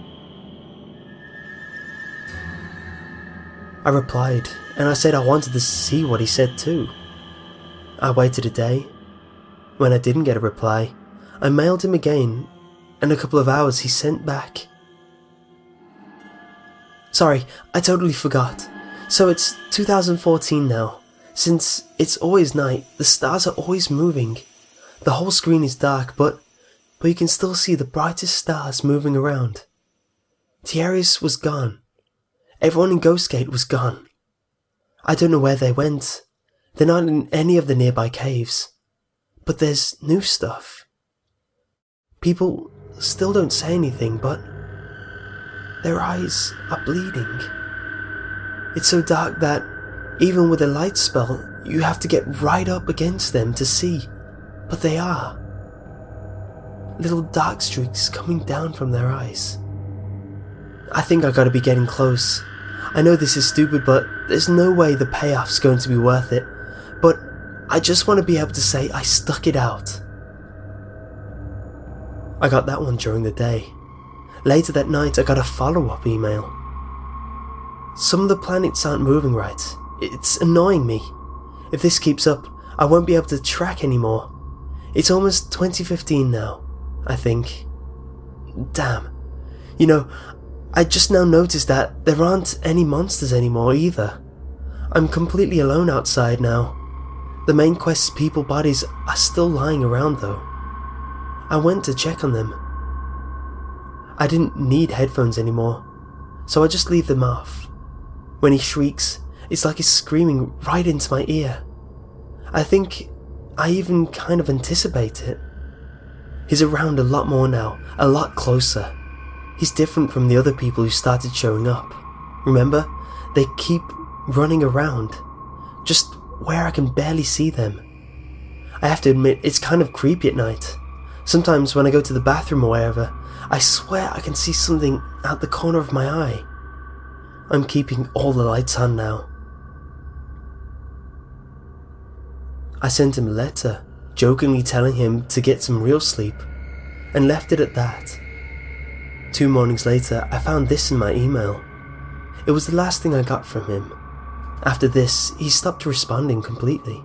I replied, and I said I wanted to see what he said too. I waited a day. When I didn't get a reply, I mailed him again, and a couple of hours he sent back. Sorry, I totally forgot. So it's 2014 now. Since it's always night, the stars are always moving. The whole screen is dark, but you can still see the brightest stars moving around. Tierras was gone. Everyone in Ghostgate was gone. I don't know where they went. They're not in any of the nearby caves. But there's new stuff. People still don't say anything, but their eyes are bleeding. It's so dark that even with a light spell, you have to get right up against them to see. But they are. Little dark streaks coming down from their eyes. I think I gotta be getting close. I know this is stupid, but there's no way the payoff's going to be worth it. But I just want to be able to say I stuck it out. I got that one during the day. Later that night I got a follow-up email. Some of the planets aren't moving right. It's annoying me. If this keeps up, I won't be able to track anymore. It's almost 2015 now, I think. Damn. You know, I just now noticed that there aren't any monsters anymore either. I'm completely alone outside now. The main quest's people bodies are still lying around though. I went to check on them. I didn't need headphones anymore, so I just leave them off. When he shrieks, it's like he's screaming right into my ear. I think I even kind of anticipate it. He's around a lot more now, a lot closer. He's different from the other people who started showing up. Remember? They keep running around, just where I can barely see them. I have to admit, it's kind of creepy at night. Sometimes when I go to the bathroom or wherever, I swear I can see something out the corner of my eye. I'm keeping all the lights on now. I sent him a letter, jokingly telling him to get some real sleep, and left it at that. 2 mornings later, I found this in my email. It was the last thing I got from him. After this, he stopped responding completely.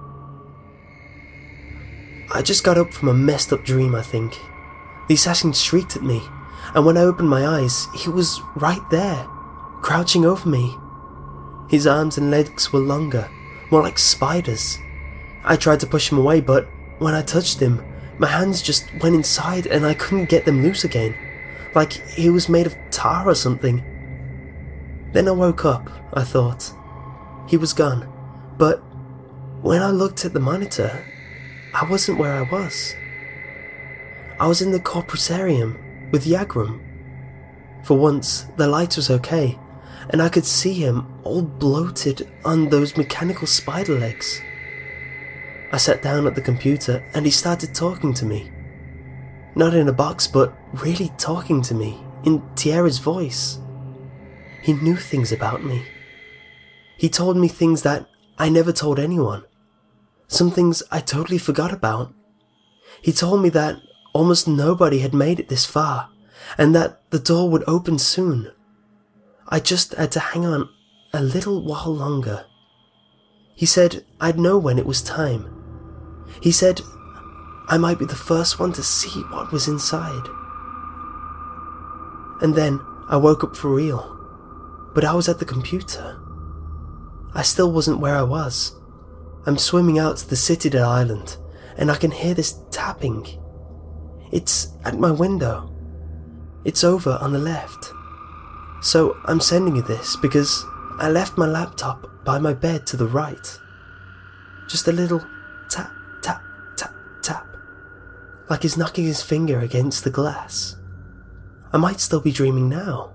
I just got up from a messed up dream, I think. The assassin shrieked at me, and when I opened my eyes, he was right there, crouching over me. His arms and legs were longer, more like spiders. I tried to push him away, but when I touched him, my hands just went inside and I couldn't get them loose again, like he was made of tar or something. Then I woke up, I thought. He was gone, but when I looked at the monitor, I wasn't where I was. I was in the Corpusarium with Yagrum. For once, the light was okay, and I could see him all bloated on those mechanical spider legs. I sat down at the computer and he started talking to me. Not in a box, but really talking to me, in Tierra's voice. He knew things about me. He told me things that I never told anyone. Some things I totally forgot about. He told me that almost nobody had made it this far, and that the door would open soon. I just had to hang on a little while longer. He said I'd know when it was time. He said I might be the first one to see what was inside. And then I woke up for real, but I was at the computer. I still wasn't where I was. I'm swimming out to the Citadel Island, and I can hear this tapping. It's at my window. It's over on the left. So I'm sending you this because I left my laptop by my bed to the right. Just a little tap, tap, tap, tap, like he's knocking his finger against the glass. I might still be dreaming now.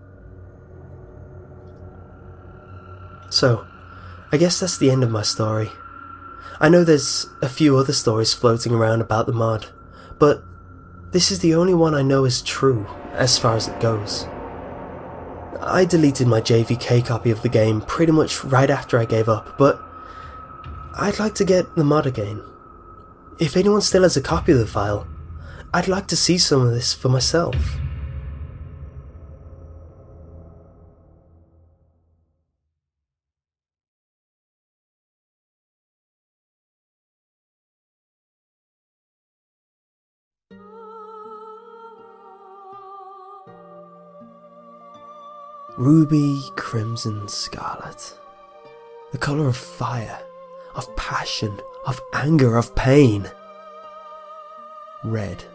So, I guess that's the end of my story. I know there's a few other stories floating around about the mod, but this is the only one I know is true as far as it goes. I deleted my JVK copy of the game pretty much right after I gave up, but I'd like to get the mod again. If anyone still has a copy of the file, I'd like to see some of this for myself. Ruby, crimson, scarlet. The colour of fire, of passion, of anger, of pain. Red.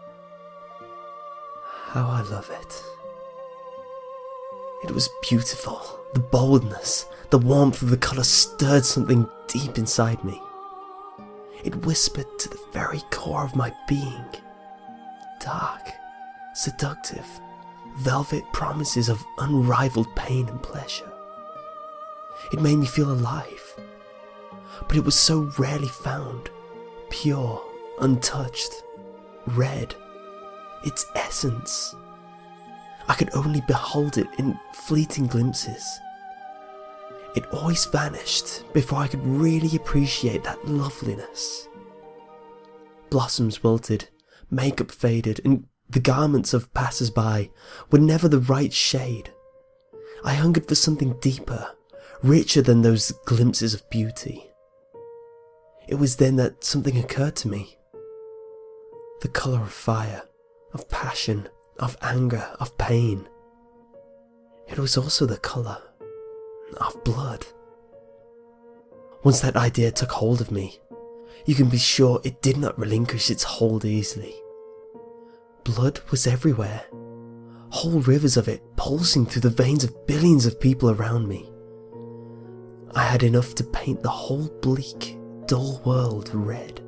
How I love it. It was beautiful. The boldness, the warmth of the colour stirred something deep inside me. It whispered to the very core of my being. Dark, seductive, velvet promises of unrivaled pain and pleasure. It made me feel alive, but it was so rarely found, pure, untouched, red, its essence. I could only behold it in fleeting glimpses. It always vanished before I could really appreciate that loveliness. Blossoms wilted, makeup faded, and the garments of passers-by were never the right shade. I hungered for something deeper, richer than those glimpses of beauty. It was then that something occurred to me. The colour of fire, of passion, of anger, of pain. It was also the colour of blood. Once that idea took hold of me, you can be sure it did not relinquish its hold easily. Blood was everywhere, whole rivers of it pulsing through the veins of billions of people around me. I had enough to paint the whole bleak, dull world red.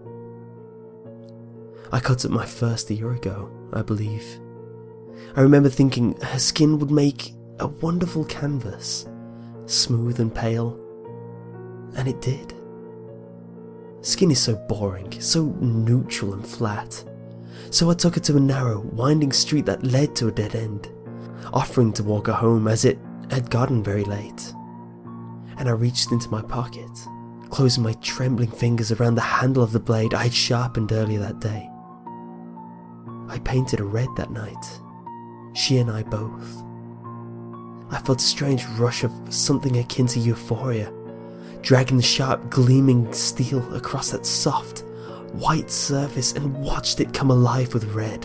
I cut up my first a year ago, I believe. I remember thinking her skin would make a wonderful canvas, smooth and pale, and it did. Skin is so boring, so neutral and flat. So I took her to a narrow, winding street that led to a dead end, offering to walk her home as it had gotten very late. And I reached into my pocket, closing my trembling fingers around the handle of the blade I had sharpened earlier that day. I painted her red that night, she and I both. I felt a strange rush of something akin to euphoria, dragging the sharp, gleaming steel across that soft, white surface and watched it come alive with red.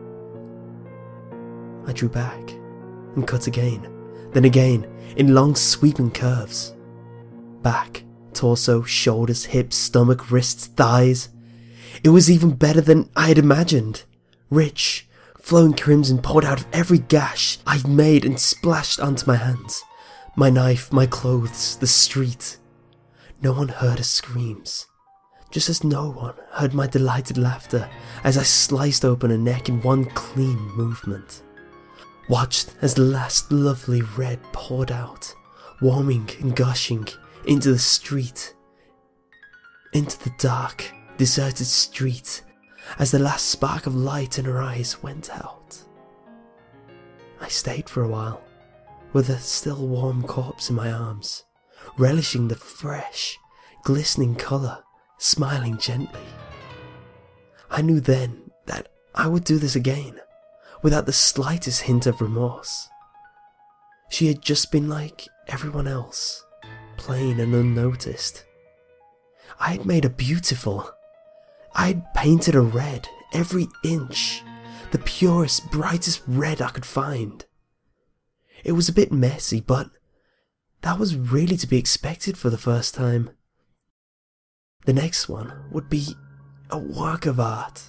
I drew back and cut again, then again, in long sweeping curves. Back, torso, shoulders, hips, stomach, wrists, thighs. It was even better than I had imagined. Rich, flowing crimson poured out of every gash I'd made and splashed onto my hands, my knife, my clothes, the street. No one heard her screams, just as no one heard my delighted laughter as I sliced open her neck in one clean movement. Watched as the last lovely red poured out, warming and gushing into the street, into the dark, deserted street, as the last spark of light in her eyes went out. I stayed for a while, with a still warm corpse in my arms, relishing the fresh, glistening colour, smiling gently. I knew then that I would do this again, without the slightest hint of remorse. She had just been like everyone else, plain and unnoticed. I had made her beautiful. I had painted her red, every inch, the purest, brightest red I could find. It was a bit messy, but that was really to be expected for the first time. The next one would be a work of art.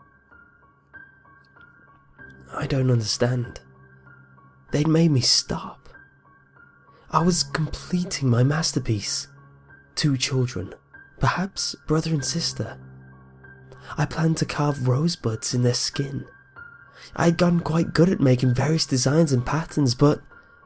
I don't understand. They'd made me stop. I was completing my masterpiece. 2 children, perhaps brother and sister. I planned to carve rosebuds in their skin. I had gotten quite good at making various designs and patterns, but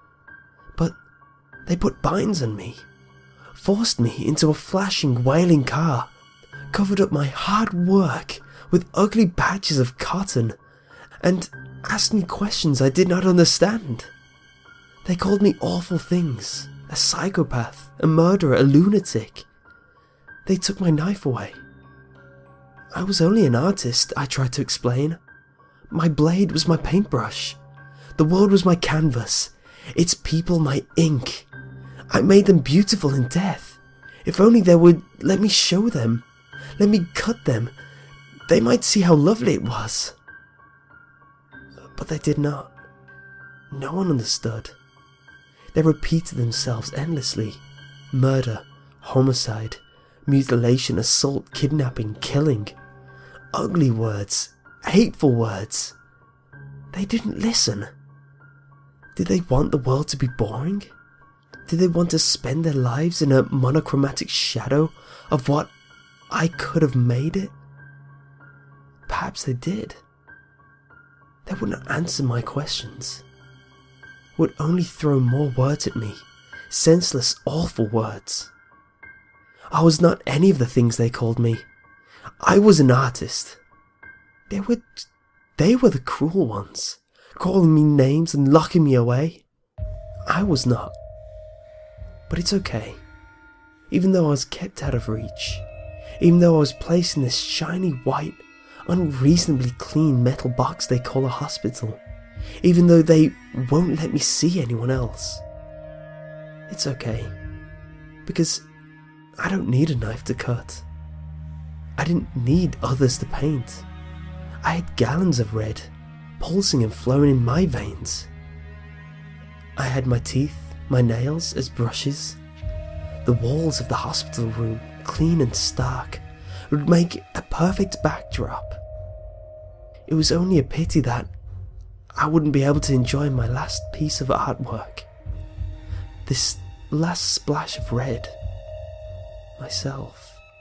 they put binds on me, forced me into a flashing, wailing car, covered up my hard work with ugly patches of cotton, and asked me questions I did not understand. They called me awful things, a psychopath, a murderer, a lunatic. They took my knife away. I was only an artist, I tried to explain. My blade was my paintbrush. The world was my canvas. Its people my ink. I made them beautiful in death. If only they would let me show them. Let me cut them. They might see how lovely it was. But they did not. No one understood. They repeated themselves endlessly. Murder, homicide, mutilation, assault, kidnapping, killing. Ugly words, hateful words. They didn't listen. Did they want the world to be boring? Did they want to spend their lives in a monochromatic shadow of what I could have made it? Perhaps they did. They would not answer my questions. Would only throw more words at me. Senseless, awful words. I was not any of the things they called me. I was an artist. They were the cruel ones, calling me names and locking me away. I was not. But it's okay. Even though I was kept out of reach, even though I was placed in this shiny white, unreasonably clean metal box they call a hospital, even though they won't let me see anyone else. It's okay. because I don't need a knife to cut. I didn't need others to paint. I had gallons of red, pulsing and flowing in my veins. I had my teeth, my nails as brushes. The walls of the hospital room, clean and stark, would make a perfect backdrop. It was only a pity that I wouldn't be able to enjoy my last piece of artwork. This last splash of red. Myself.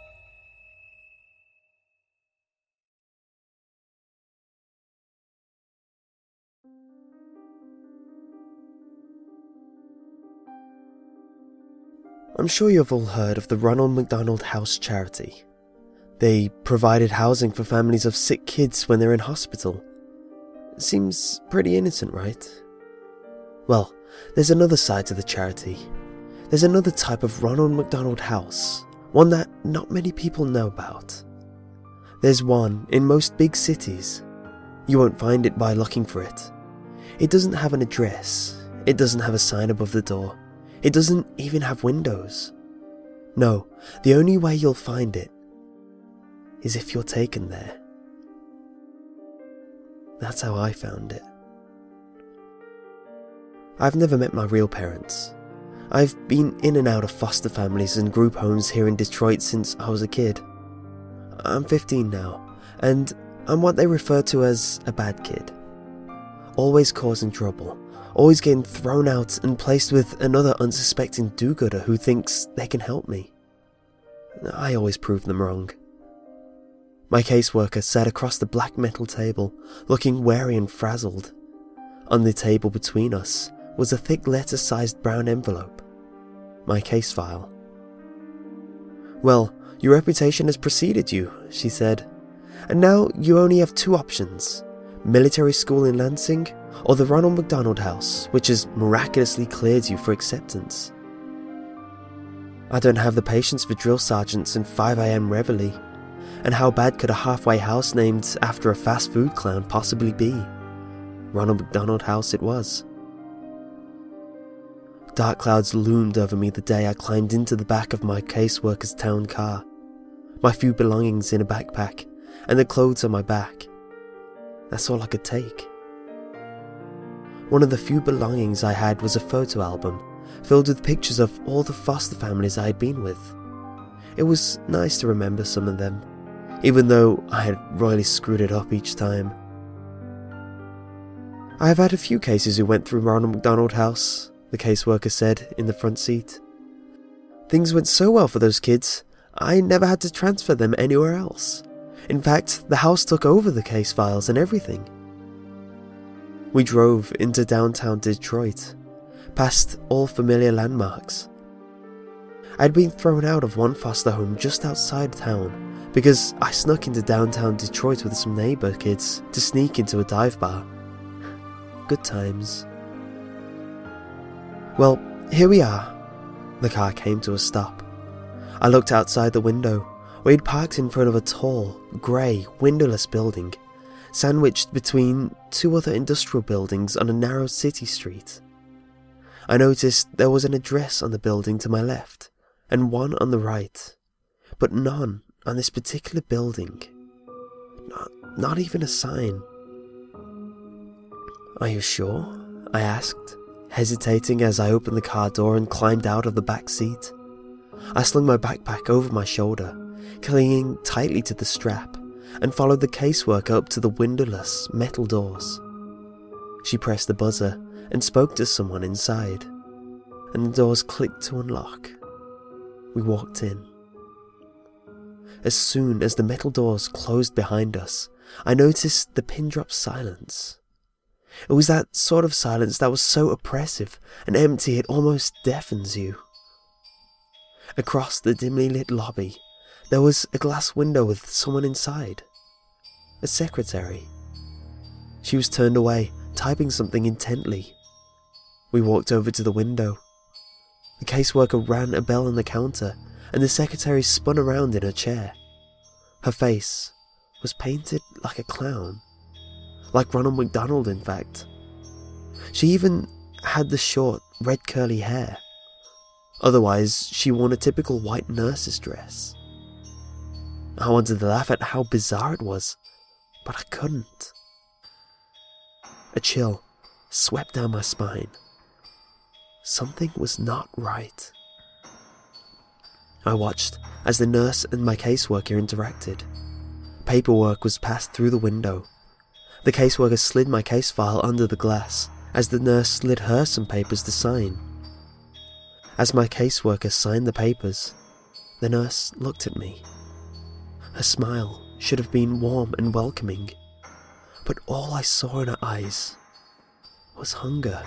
I'm sure you've all heard of the Ronald McDonald House charity. They provided housing for families of sick kids when they're in hospital. Seems pretty innocent, right? Well, there's another side to the charity. There's another type of Ronald McDonald House, one that not many people know about. There's one in most big cities. You won't find it by looking for it. It doesn't have an address. It doesn't have a sign above the door. It doesn't even have windows. No, the only way you'll find it is if you're taken there. That's how I found it. I've never met my real parents. I've been in and out of foster families and group homes here in Detroit since I was a kid. I'm 15 now, and I'm what they refer to as a bad kid. Always causing trouble, always getting thrown out and placed with another unsuspecting do-gooder who thinks they can help me. I always prove them wrong. My caseworker sat across the black metal table, looking wary and frazzled. On the table between us was a thick letter-sized brown envelope. My case file. "Well, your reputation has preceded you," she said, "and now you only have two options. Military school in Lansing, or the Ronald McDonald House, which has miraculously cleared you for acceptance. I don't have the patience for drill sergeants and 5 a.m. reveille. And how bad could a halfway house named after a fast food clown possibly be? Ronald McDonald House it was. Dark clouds loomed over me the day I climbed into the back of my caseworker's town car, my few belongings in a backpack, and the clothes on my back. That's all I could take. One of the few belongings I had was a photo album, filled with pictures of all the foster families I had been with. It was nice to remember some of them, even though I had royally screwed it up each time. I have had a few cases who went through Ronald McDonald House, the caseworker said in the front seat. Things went so well for those kids, I never had to transfer them anywhere else. In fact, the house took over the case files and everything. We drove into downtown Detroit, past all familiar landmarks. I'd been thrown out of one foster home just outside town because I snuck into downtown Detroit with some neighbour kids to sneak into a dive bar. Good times. Well, here we are. The car came to a stop. I looked outside the window. We'd parked in front of a tall, grey, windowless building, sandwiched between two other industrial buildings on a narrow city street. I noticed there was an address on the building to my left, and one on the right, but none on this particular building. Not even a sign. "Are you sure?" I asked, hesitating as I opened the car door and climbed out of the back seat. I slung my backpack over my shoulder, clinging tightly to the strap, and followed the caseworker up to the windowless metal doors. She pressed the buzzer and spoke to someone inside, and the doors clicked to unlock. We walked in. As soon as the metal doors closed behind us, I noticed the pin-drop silence. It was that sort of silence that was so oppressive and empty it almost deafens you. Across the dimly lit lobby, there was a glass window with someone inside. A secretary. She was turned away, typing something intently. We walked over to the window. The caseworker rang a bell on the counter, and the secretary spun around in her chair. Her face was painted like a clown. Like Ronald McDonald, in fact. She even had the short, red curly hair. Otherwise, she wore a typical white nurse's dress. I wanted to laugh at how bizarre it was, but I couldn't. A chill swept down my spine. Something was not right. I watched as the nurse and my caseworker interacted. Paperwork was passed through the window. The caseworker slid my case file under the glass as the nurse slid her some papers to sign. As my caseworker signed the papers, the nurse looked at me. Her smile should have been warm and welcoming, but all I saw in her eyes was hunger.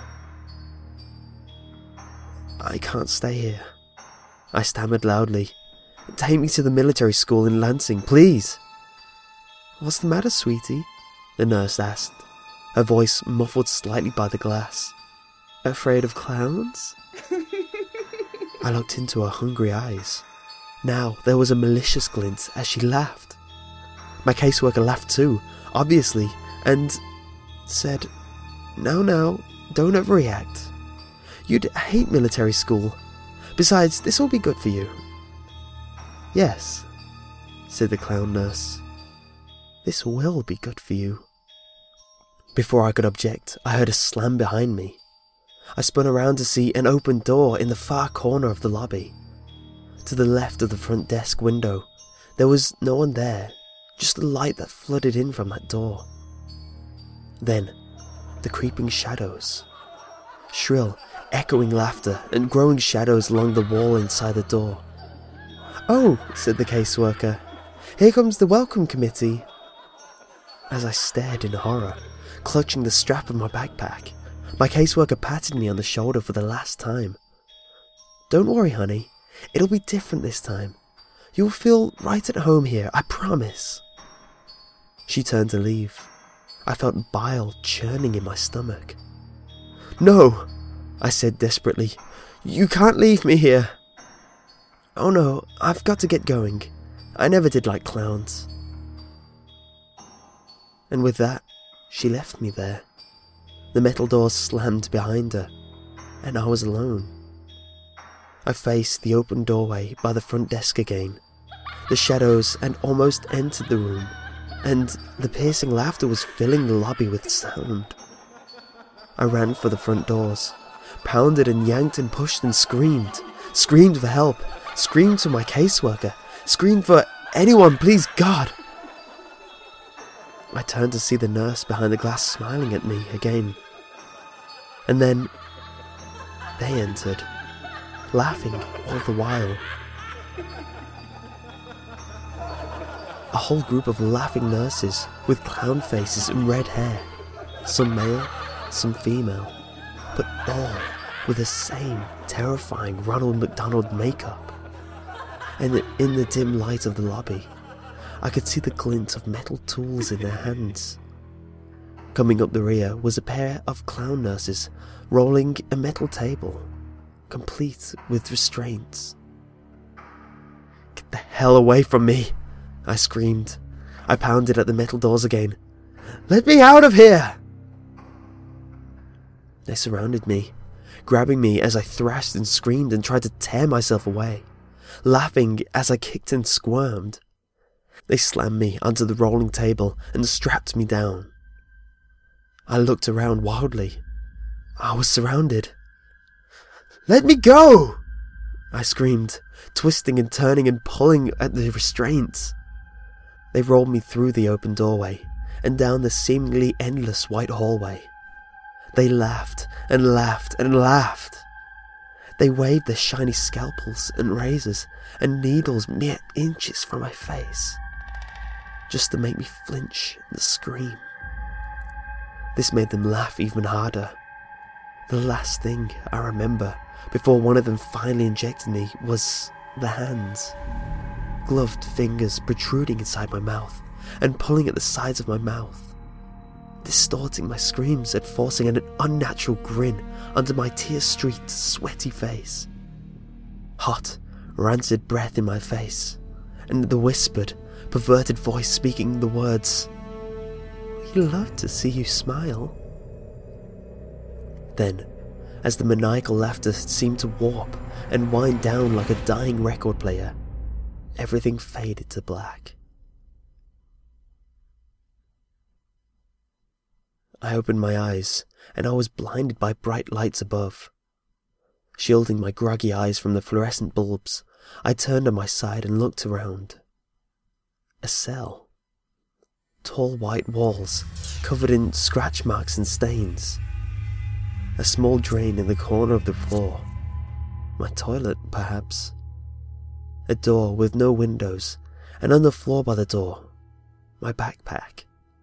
"I can't stay here," I stammered loudly. "Take me to the military school in Lansing, please." "What's the matter, sweetie?" the nurse asked, her voice muffled slightly by the glass. "Afraid of clowns?" I looked into her hungry eyes. Now there was a malicious glint as she laughed. My caseworker laughed too, obviously, and said, Now, don't overreact. You'd hate military school. Besides, this will be good for you." "Yes," said the clown nurse. "This will be good for you." Before I could object, I heard a slam behind me. I spun around to see an open door in the far corner of the lobby. To the left of the front desk window, there was no one there, just the light that flooded in from that door. Then, the creeping shadows. Shrill, echoing laughter and growing shadows along the wall inside the door. "Oh," said the caseworker, "here comes the welcome committee." As I stared in horror, clutching the strap of my backpack, my caseworker patted me on the shoulder for the last time. "Don't worry, honey. It'll be different this time. You'll feel right at home here, I promise." She turned to leave. I felt bile churning in my stomach. "No," I said desperately. "You can't leave me here." "Oh no, I've got to get going. I never did like clowns." And with that, she left me there. The metal doors slammed behind her, and I was alone. I faced the open doorway by the front desk again. The shadows had almost entered the room, and the piercing laughter was filling the lobby with sound. I ran for the front doors, pounded and yanked and pushed and screamed. Screamed for help, screamed for my caseworker, screamed for anyone, please God. I turned to see the nurse behind the glass smiling at me again. And then they entered, laughing all the while. A whole group of laughing nurses with clown faces and red hair, some male, some female, but all with the same terrifying Ronald McDonald makeup. And in the dim light of the lobby, I could see the glint of metal tools in their hands. Coming up the rear was a pair of clown nurses rolling a metal table, complete with restraints. "Get the hell away from me!" I screamed. I pounded at the metal doors again. "Let me out of here!" They surrounded me, grabbing me as I thrashed and screamed and tried to tear myself away, laughing as I kicked and squirmed. They slammed me onto the rolling table and strapped me down. I looked around wildly. I was surrounded. "Let me go!" I screamed, twisting and turning and pulling at the restraints. They rolled me through the open doorway and down the seemingly endless white hallway. They laughed and laughed and laughed. They waved their shiny scalpels and razors and needles mere inches from my face, just to make me flinch and scream. This made them laugh even harder. The last thing I remember before one of them finally injected me was the hands. Gloved fingers protruding inside my mouth and pulling at the sides of my mouth, distorting my screams and forcing an unnatural grin under my tear-streaked, sweaty face. Hot, rancid breath in my face, and the whispered, perverted voice speaking the words, "We love to see you smile." Then, as the maniacal laughter seemed to warp and wind down like a dying record player. Everything faded to black. I opened my eyes, and I was blinded by bright lights above. Shielding my groggy eyes from the fluorescent bulbs, I turned on my side and looked around. A cell. Tall white walls, covered in scratch marks and stains. A small drain in the corner of the floor. My toilet, perhaps. A door with no windows, and on the floor by the door, my backpack.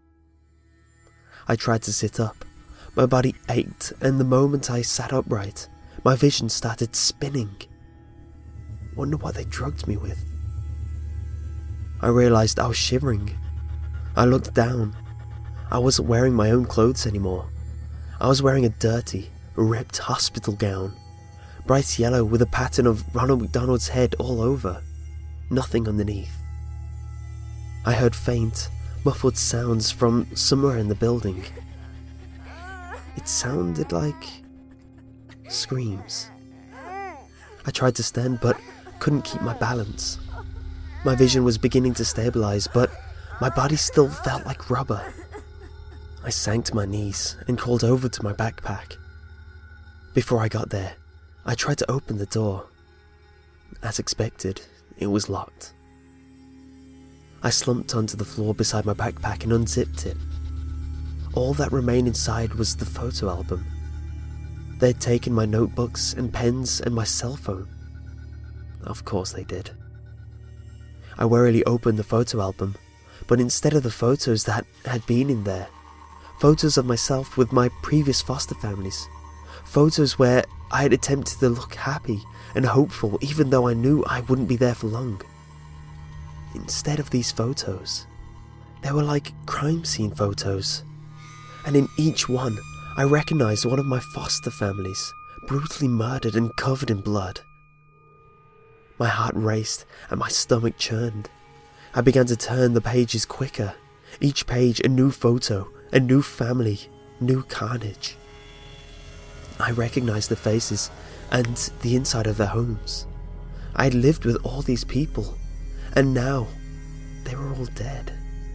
I tried to sit up. My body ached, and the moment I sat upright, my vision started spinning. Wonder what they drugged me with. I realized I was shivering. I looked down. I wasn't wearing my own clothes anymore. I was wearing a dirty, ripped hospital gown, bright yellow with a pattern of Ronald McDonald's head all over, nothing underneath. I heard faint, muffled sounds from somewhere in the building. It sounded like screams. I tried to stand but couldn't keep my balance. My vision was beginning to stabilize, but my body still felt like rubber. I sank to my knees and crawled over to my backpack. Before I got there, I tried to open the door. As expected, it was locked. I slumped onto the floor beside my backpack and unzipped it. All that remained inside was the photo album. They'd taken my notebooks and pens and my cell phone. Of course they did. I warily opened the photo album, but instead of the photos that had been in there, photos of myself with my previous foster families, photos where I had attempted to look happy and hopeful even though I knew I wouldn't be there for long. Instead of these photos, they were like crime scene photos, and in each one I recognized one of my foster families, brutally murdered and covered in blood. My heart raced and my stomach churned. I began to turn the pages quicker, each page a new photo, a new family, new carnage. I recognized the faces and the inside of their homes. I had lived with all these people, and now they were all dead.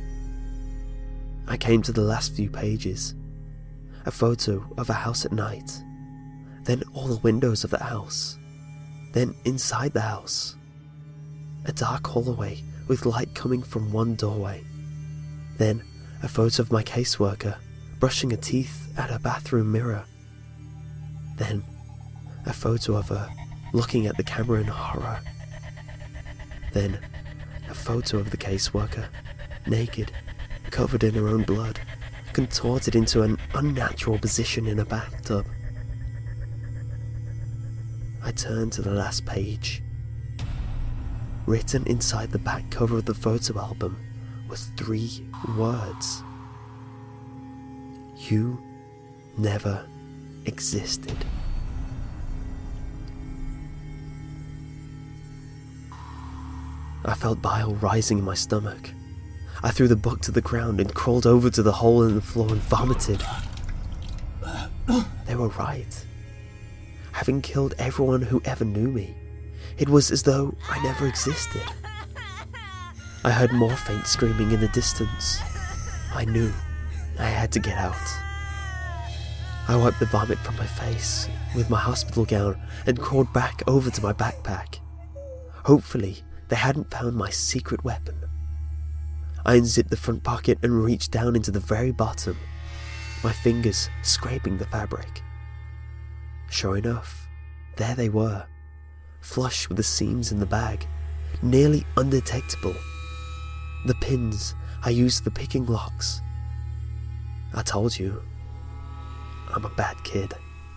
I came to the last few pages. A photo of a house at night, then all the windows of the house, then inside the house, a dark hallway with light coming from one doorway, then a photo of my caseworker brushing her teeth at her bathroom mirror, then a photo of her looking at the camera in horror, then a photo of the caseworker, naked, covered in her own blood, contorted into an unnatural position in a bathtub. I turned to the last page. Written inside the back cover of the photo album were 3 words. You never existed. I felt bile rising in my stomach. I threw the book to the ground and crawled over to the hole in the floor and vomited. They were right. Having killed everyone who ever knew me, it was as though I never existed. I heard more faint screaming in the distance. I knew I had to get out. I wiped the vomit from my face with my hospital gown and crawled back over to my backpack. Hopefully, they hadn't found my secret weapon. I unzipped the front pocket and reached down into the very bottom, my fingers scraping the fabric. Sure enough, there they were, flush with the seams in the bag, nearly undetectable. The pins I used for picking locks. I told you, I'm a bad kid.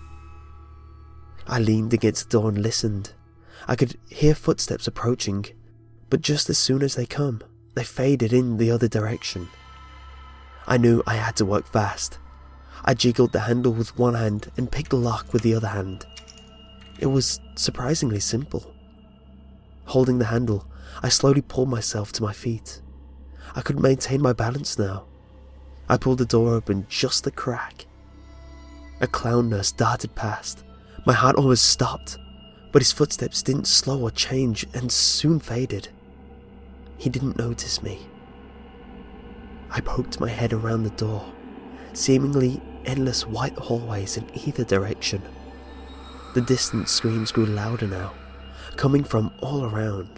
I leaned against the door and listened. I could hear footsteps approaching, but just as soon as they come, they faded in the other direction. I knew I had to work fast. I jiggled the handle with one hand and picked the lock with the other hand. It was surprisingly simple. Holding the handle, I slowly pulled myself to my feet. I could maintain my balance now. I pulled the door open just a crack. A clown nurse darted past, My heart almost stopped, but his footsteps didn't slow or change and soon faded. He didn't notice me. I poked my head around the door, seemingly endless white hallways in either direction. The distant screams grew louder now, coming from all around.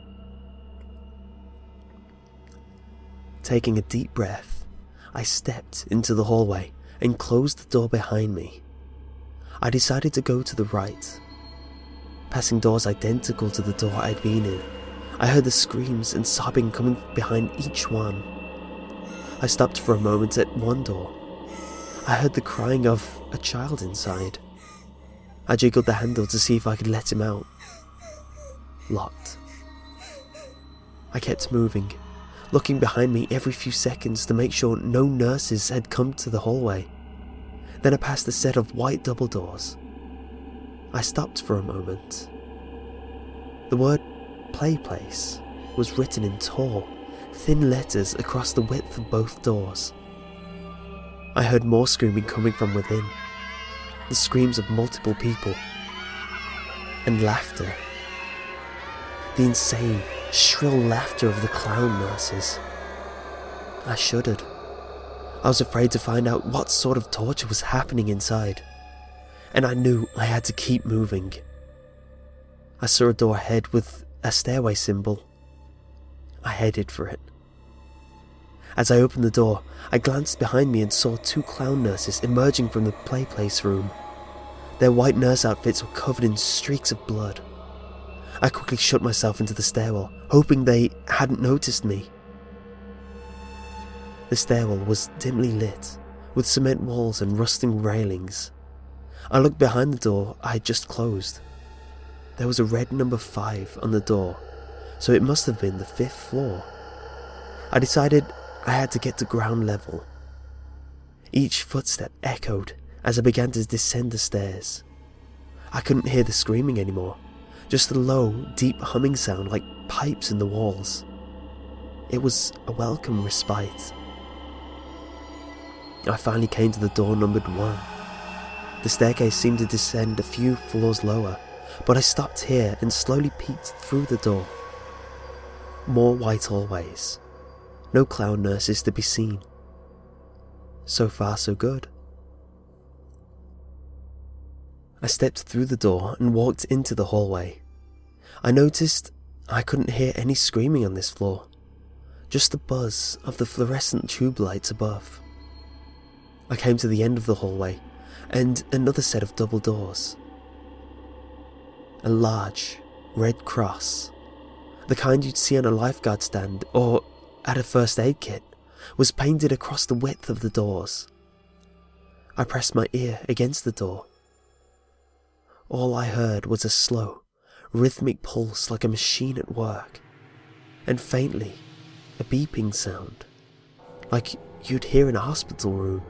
Taking a deep breath, I stepped into the hallway and closed the door behind me. I decided to go to the right. Passing doors identical to the door I'd been in, I heard the screams and sobbing coming behind each one. I stopped for a moment at one door. I heard the crying of a child inside. I jiggled the handle to see if I could let him out. Locked. I kept moving, looking behind me every few seconds to make sure no nurses had come to the hallway. Then I passed a set of white double doors. I stopped for a moment. The word "play place" was written in tall, thin letters across the width of both doors. I heard more screaming coming from within, the screams of multiple people, and laughter. The insane, shrill laughter of the clown nurses. I shuddered. I was afraid to find out what sort of torture was happening inside, and I knew I had to keep moving. I saw a door ahead with a stairway symbol. I headed for it. As I opened the door, I glanced behind me and saw two clown nurses emerging from the play place room. Their white nurse outfits were covered in streaks of blood. I quickly shut myself into the stairwell, hoping they hadn't noticed me. The stairwell was dimly lit, with cement walls and rusting railings. I looked behind the door I had just closed. There was a red number 5 on the door, so it must have been the 5th floor. I decided I had to get to ground level. Each footstep echoed as I began to descend the stairs. I couldn't hear the screaming anymore, just a low, deep humming sound like pipes in the walls. It was a welcome respite. I finally came to the door numbered 1. The staircase seemed to descend a few floors lower, but I stopped here and slowly peeked through the door. More white hallways. No clown nurses to be seen. So far, so good. I stepped through the door and walked into the hallway. I noticed I couldn't hear any screaming on this floor, just the buzz of the fluorescent tube lights above. I came to the end of the hallway and another set of double doors. A large red cross, the kind you'd see on a lifeguard stand or at a first aid kit, was painted across the width of the doors. I pressed my ear against the door. All I heard was a slow, rhythmic pulse like a machine at work, and faintly, a beeping sound, like you'd hear in a hospital room.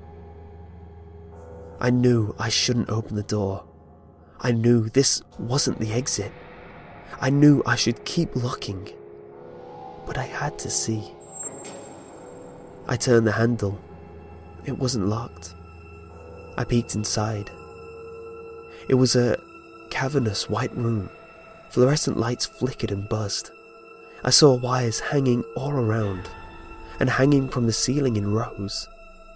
I knew I shouldn't open the door. I knew this wasn't the exit. I knew I should keep looking, but I had to see. I turned the handle. It wasn't locked. I peeked inside. It was a cavernous white room. Fluorescent lights flickered and buzzed. I saw wires hanging all around, and hanging from the ceiling in rows.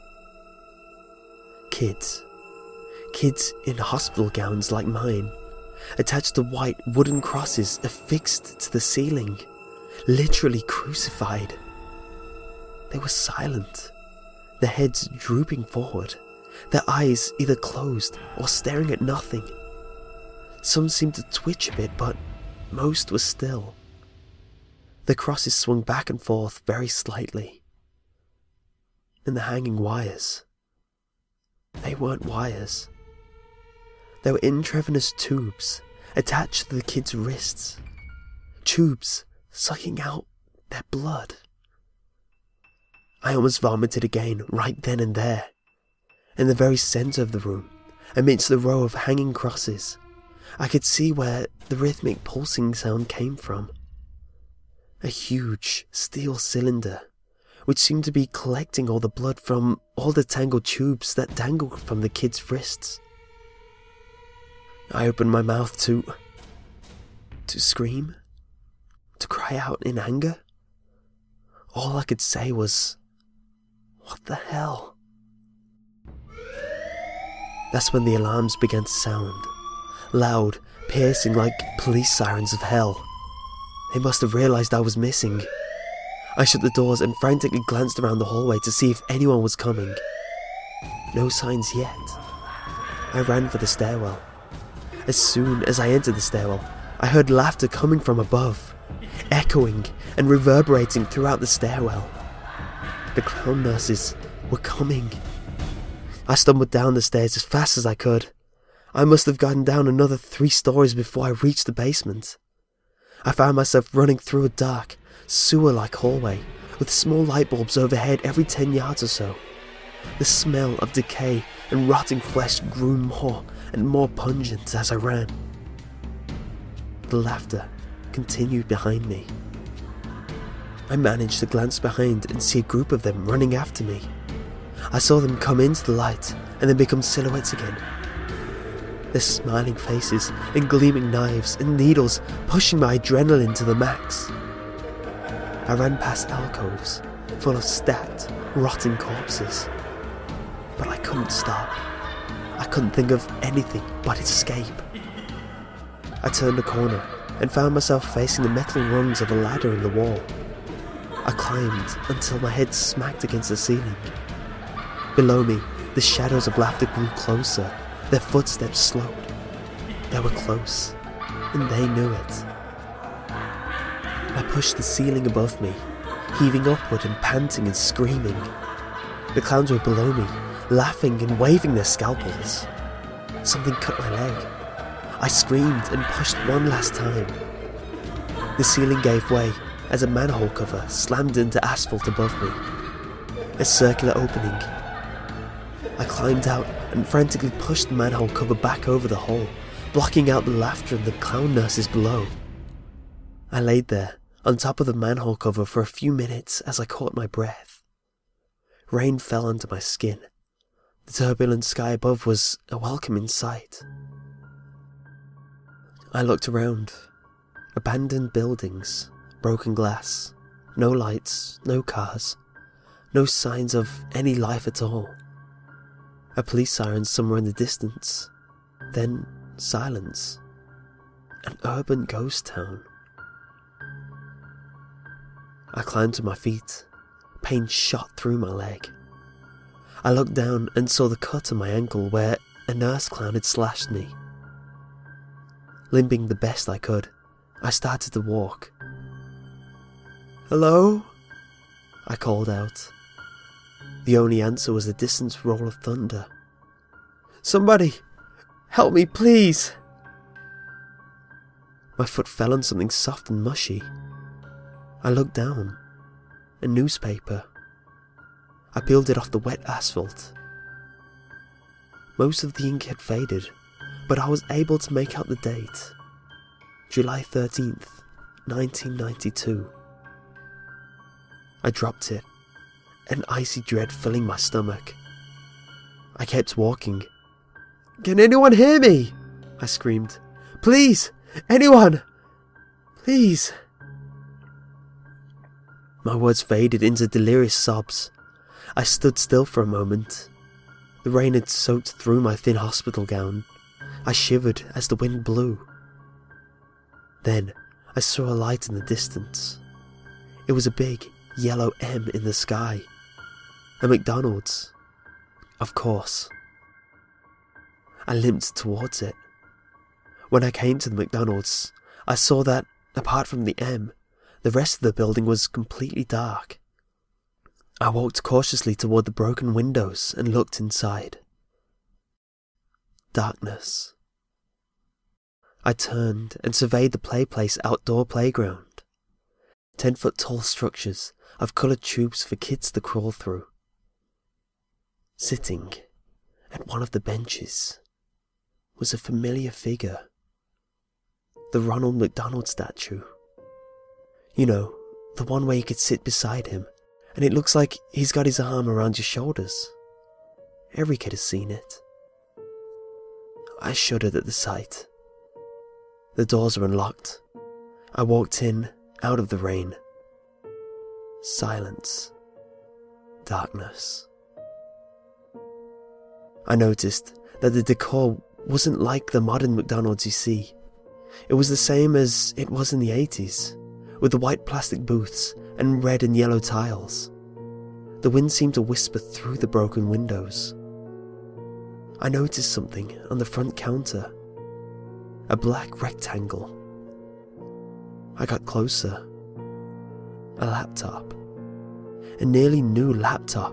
Kids in hospital gowns like mine, attached to white wooden crosses affixed to the ceiling, literally crucified. They were silent, their heads drooping forward, their eyes either closed or staring at nothing. Some seemed to twitch a bit, but most were still. The crosses swung back and forth very slightly. And the hanging wires, they weren't wires. They were intravenous tubes attached to the kids' wrists. Tubes sucking out their blood. I almost vomited again right then and there. In the very centre of the room, amidst the row of hanging crosses, I could see where the rhythmic pulsing sound came from. A huge steel cylinder, which seemed to be collecting all the blood from all the tangled tubes that dangled from the kids' wrists. I opened my mouth to scream, to cry out in anger. All I could say was, "What the hell?" That's when the alarms began to sound, loud, piercing like police sirens of hell. They must have realised I was missing. I shut the doors and frantically glanced around the hallway to see if anyone was coming. No signs yet. I ran for the stairwell. As soon as I entered the stairwell, I heard laughter coming from above, echoing and reverberating throughout the stairwell. The clown nurses were coming. I stumbled down the stairs as fast as I could. I must have gotten down another 3 stories before I reached the basement. I found myself running through a dark, sewer-like hallway with small light bulbs overhead every 10 yards or so. The smell of decay and rotting flesh grew more and more pungent as I ran. The laughter continued behind me. I managed to glance behind and see a group of them running after me. I saw them come into the light and then become silhouettes again. Their smiling faces and gleaming knives and needles pushing my adrenaline to the max. I ran past alcoves full of stacked, rotting corpses. But I couldn't stop. I couldn't think of anything but escape. I turned a corner and found myself facing the metal rungs of a ladder in the wall. I climbed until my head smacked against the ceiling. Below me, the shadows of laughter grew closer. Their footsteps slowed. They were close, and they knew it. I pushed the ceiling above me, heaving upward and panting and screaming. The clowns were below me, laughing and waving their scalpels. Something cut my leg. I screamed and pushed one last time. The ceiling gave way as a manhole cover slammed into asphalt above me. A circular opening. I climbed out and frantically pushed the manhole cover back over the hole, blocking out the laughter of the clown nurses below. I laid there, on top of the manhole cover for a few minutes as I caught my breath. Rain fell onto my skin. The turbulent sky above was a welcoming sight. I looked around. Abandoned buildings, broken glass, no lights, no cars, no signs of any life at all. A police siren somewhere in the distance, then silence. An urban ghost town. I climbed to my feet. Pain shot through my leg. I looked down and saw the cut on my ankle where a nurse clown had slashed me. Limping the best I could, I started to walk. "Hello?" I called out. The only answer was a distant roll of thunder. "Somebody, help me, please!" My foot fell on something soft and mushy. I looked down. A newspaper. I peeled it off the wet asphalt. Most of the ink had faded, but I was able to make out the date. July 13th, 1992. I dropped it, an icy dread filling my stomach. I kept walking. "Can anyone hear me?" I screamed. "Please! Anyone! Please!" My words faded into delirious sobs. I stood still for a moment. The rain had soaked through my thin hospital gown. I shivered as the wind blew. Then I saw a light in the distance. It was a big yellow M in the sky. A McDonald's. Of course. I limped towards it. When I came to the McDonald's, I saw that, apart from the M, the rest of the building was completely dark. I walked cautiously toward the broken windows and looked inside. Darkness. I turned and surveyed the play place outdoor playground. 10-foot-tall structures of coloured tubes for kids to crawl through. Sitting at one of the benches was a familiar figure. The Ronald McDonald statue. You know, the one where you could sit beside him, and it looks like he's got his arm around your shoulders. Every kid has seen it. I shuddered at the sight. The doors were unlocked. I walked in, out of the rain. Silence. Darkness. I noticed that the decor wasn't like the modern McDonald's you see. It was the same as it was in the 80s, with the white plastic booths and red and yellow tiles. The wind seemed to whisper through the broken windows. I noticed something on the front counter. A black rectangle. I got closer. A laptop. A nearly new laptop.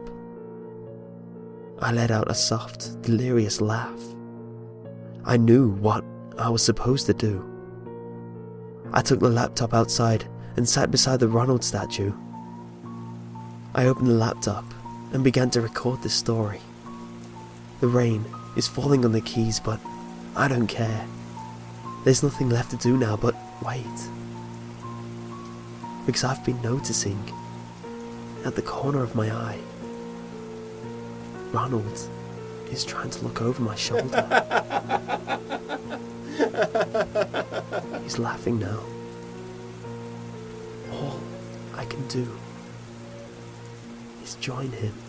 I let out a soft, delirious laugh. I knew what I was supposed to do. I took the laptop outside and sat beside the Ronald statue. I opened the laptop and began to record this story. The rain is falling on the keys, but I don't care. There's nothing left to do now but wait. Because I've been noticing, at the corner of my eye, Ronald is trying to look over my shoulder. He's laughing now. All I can do is join him.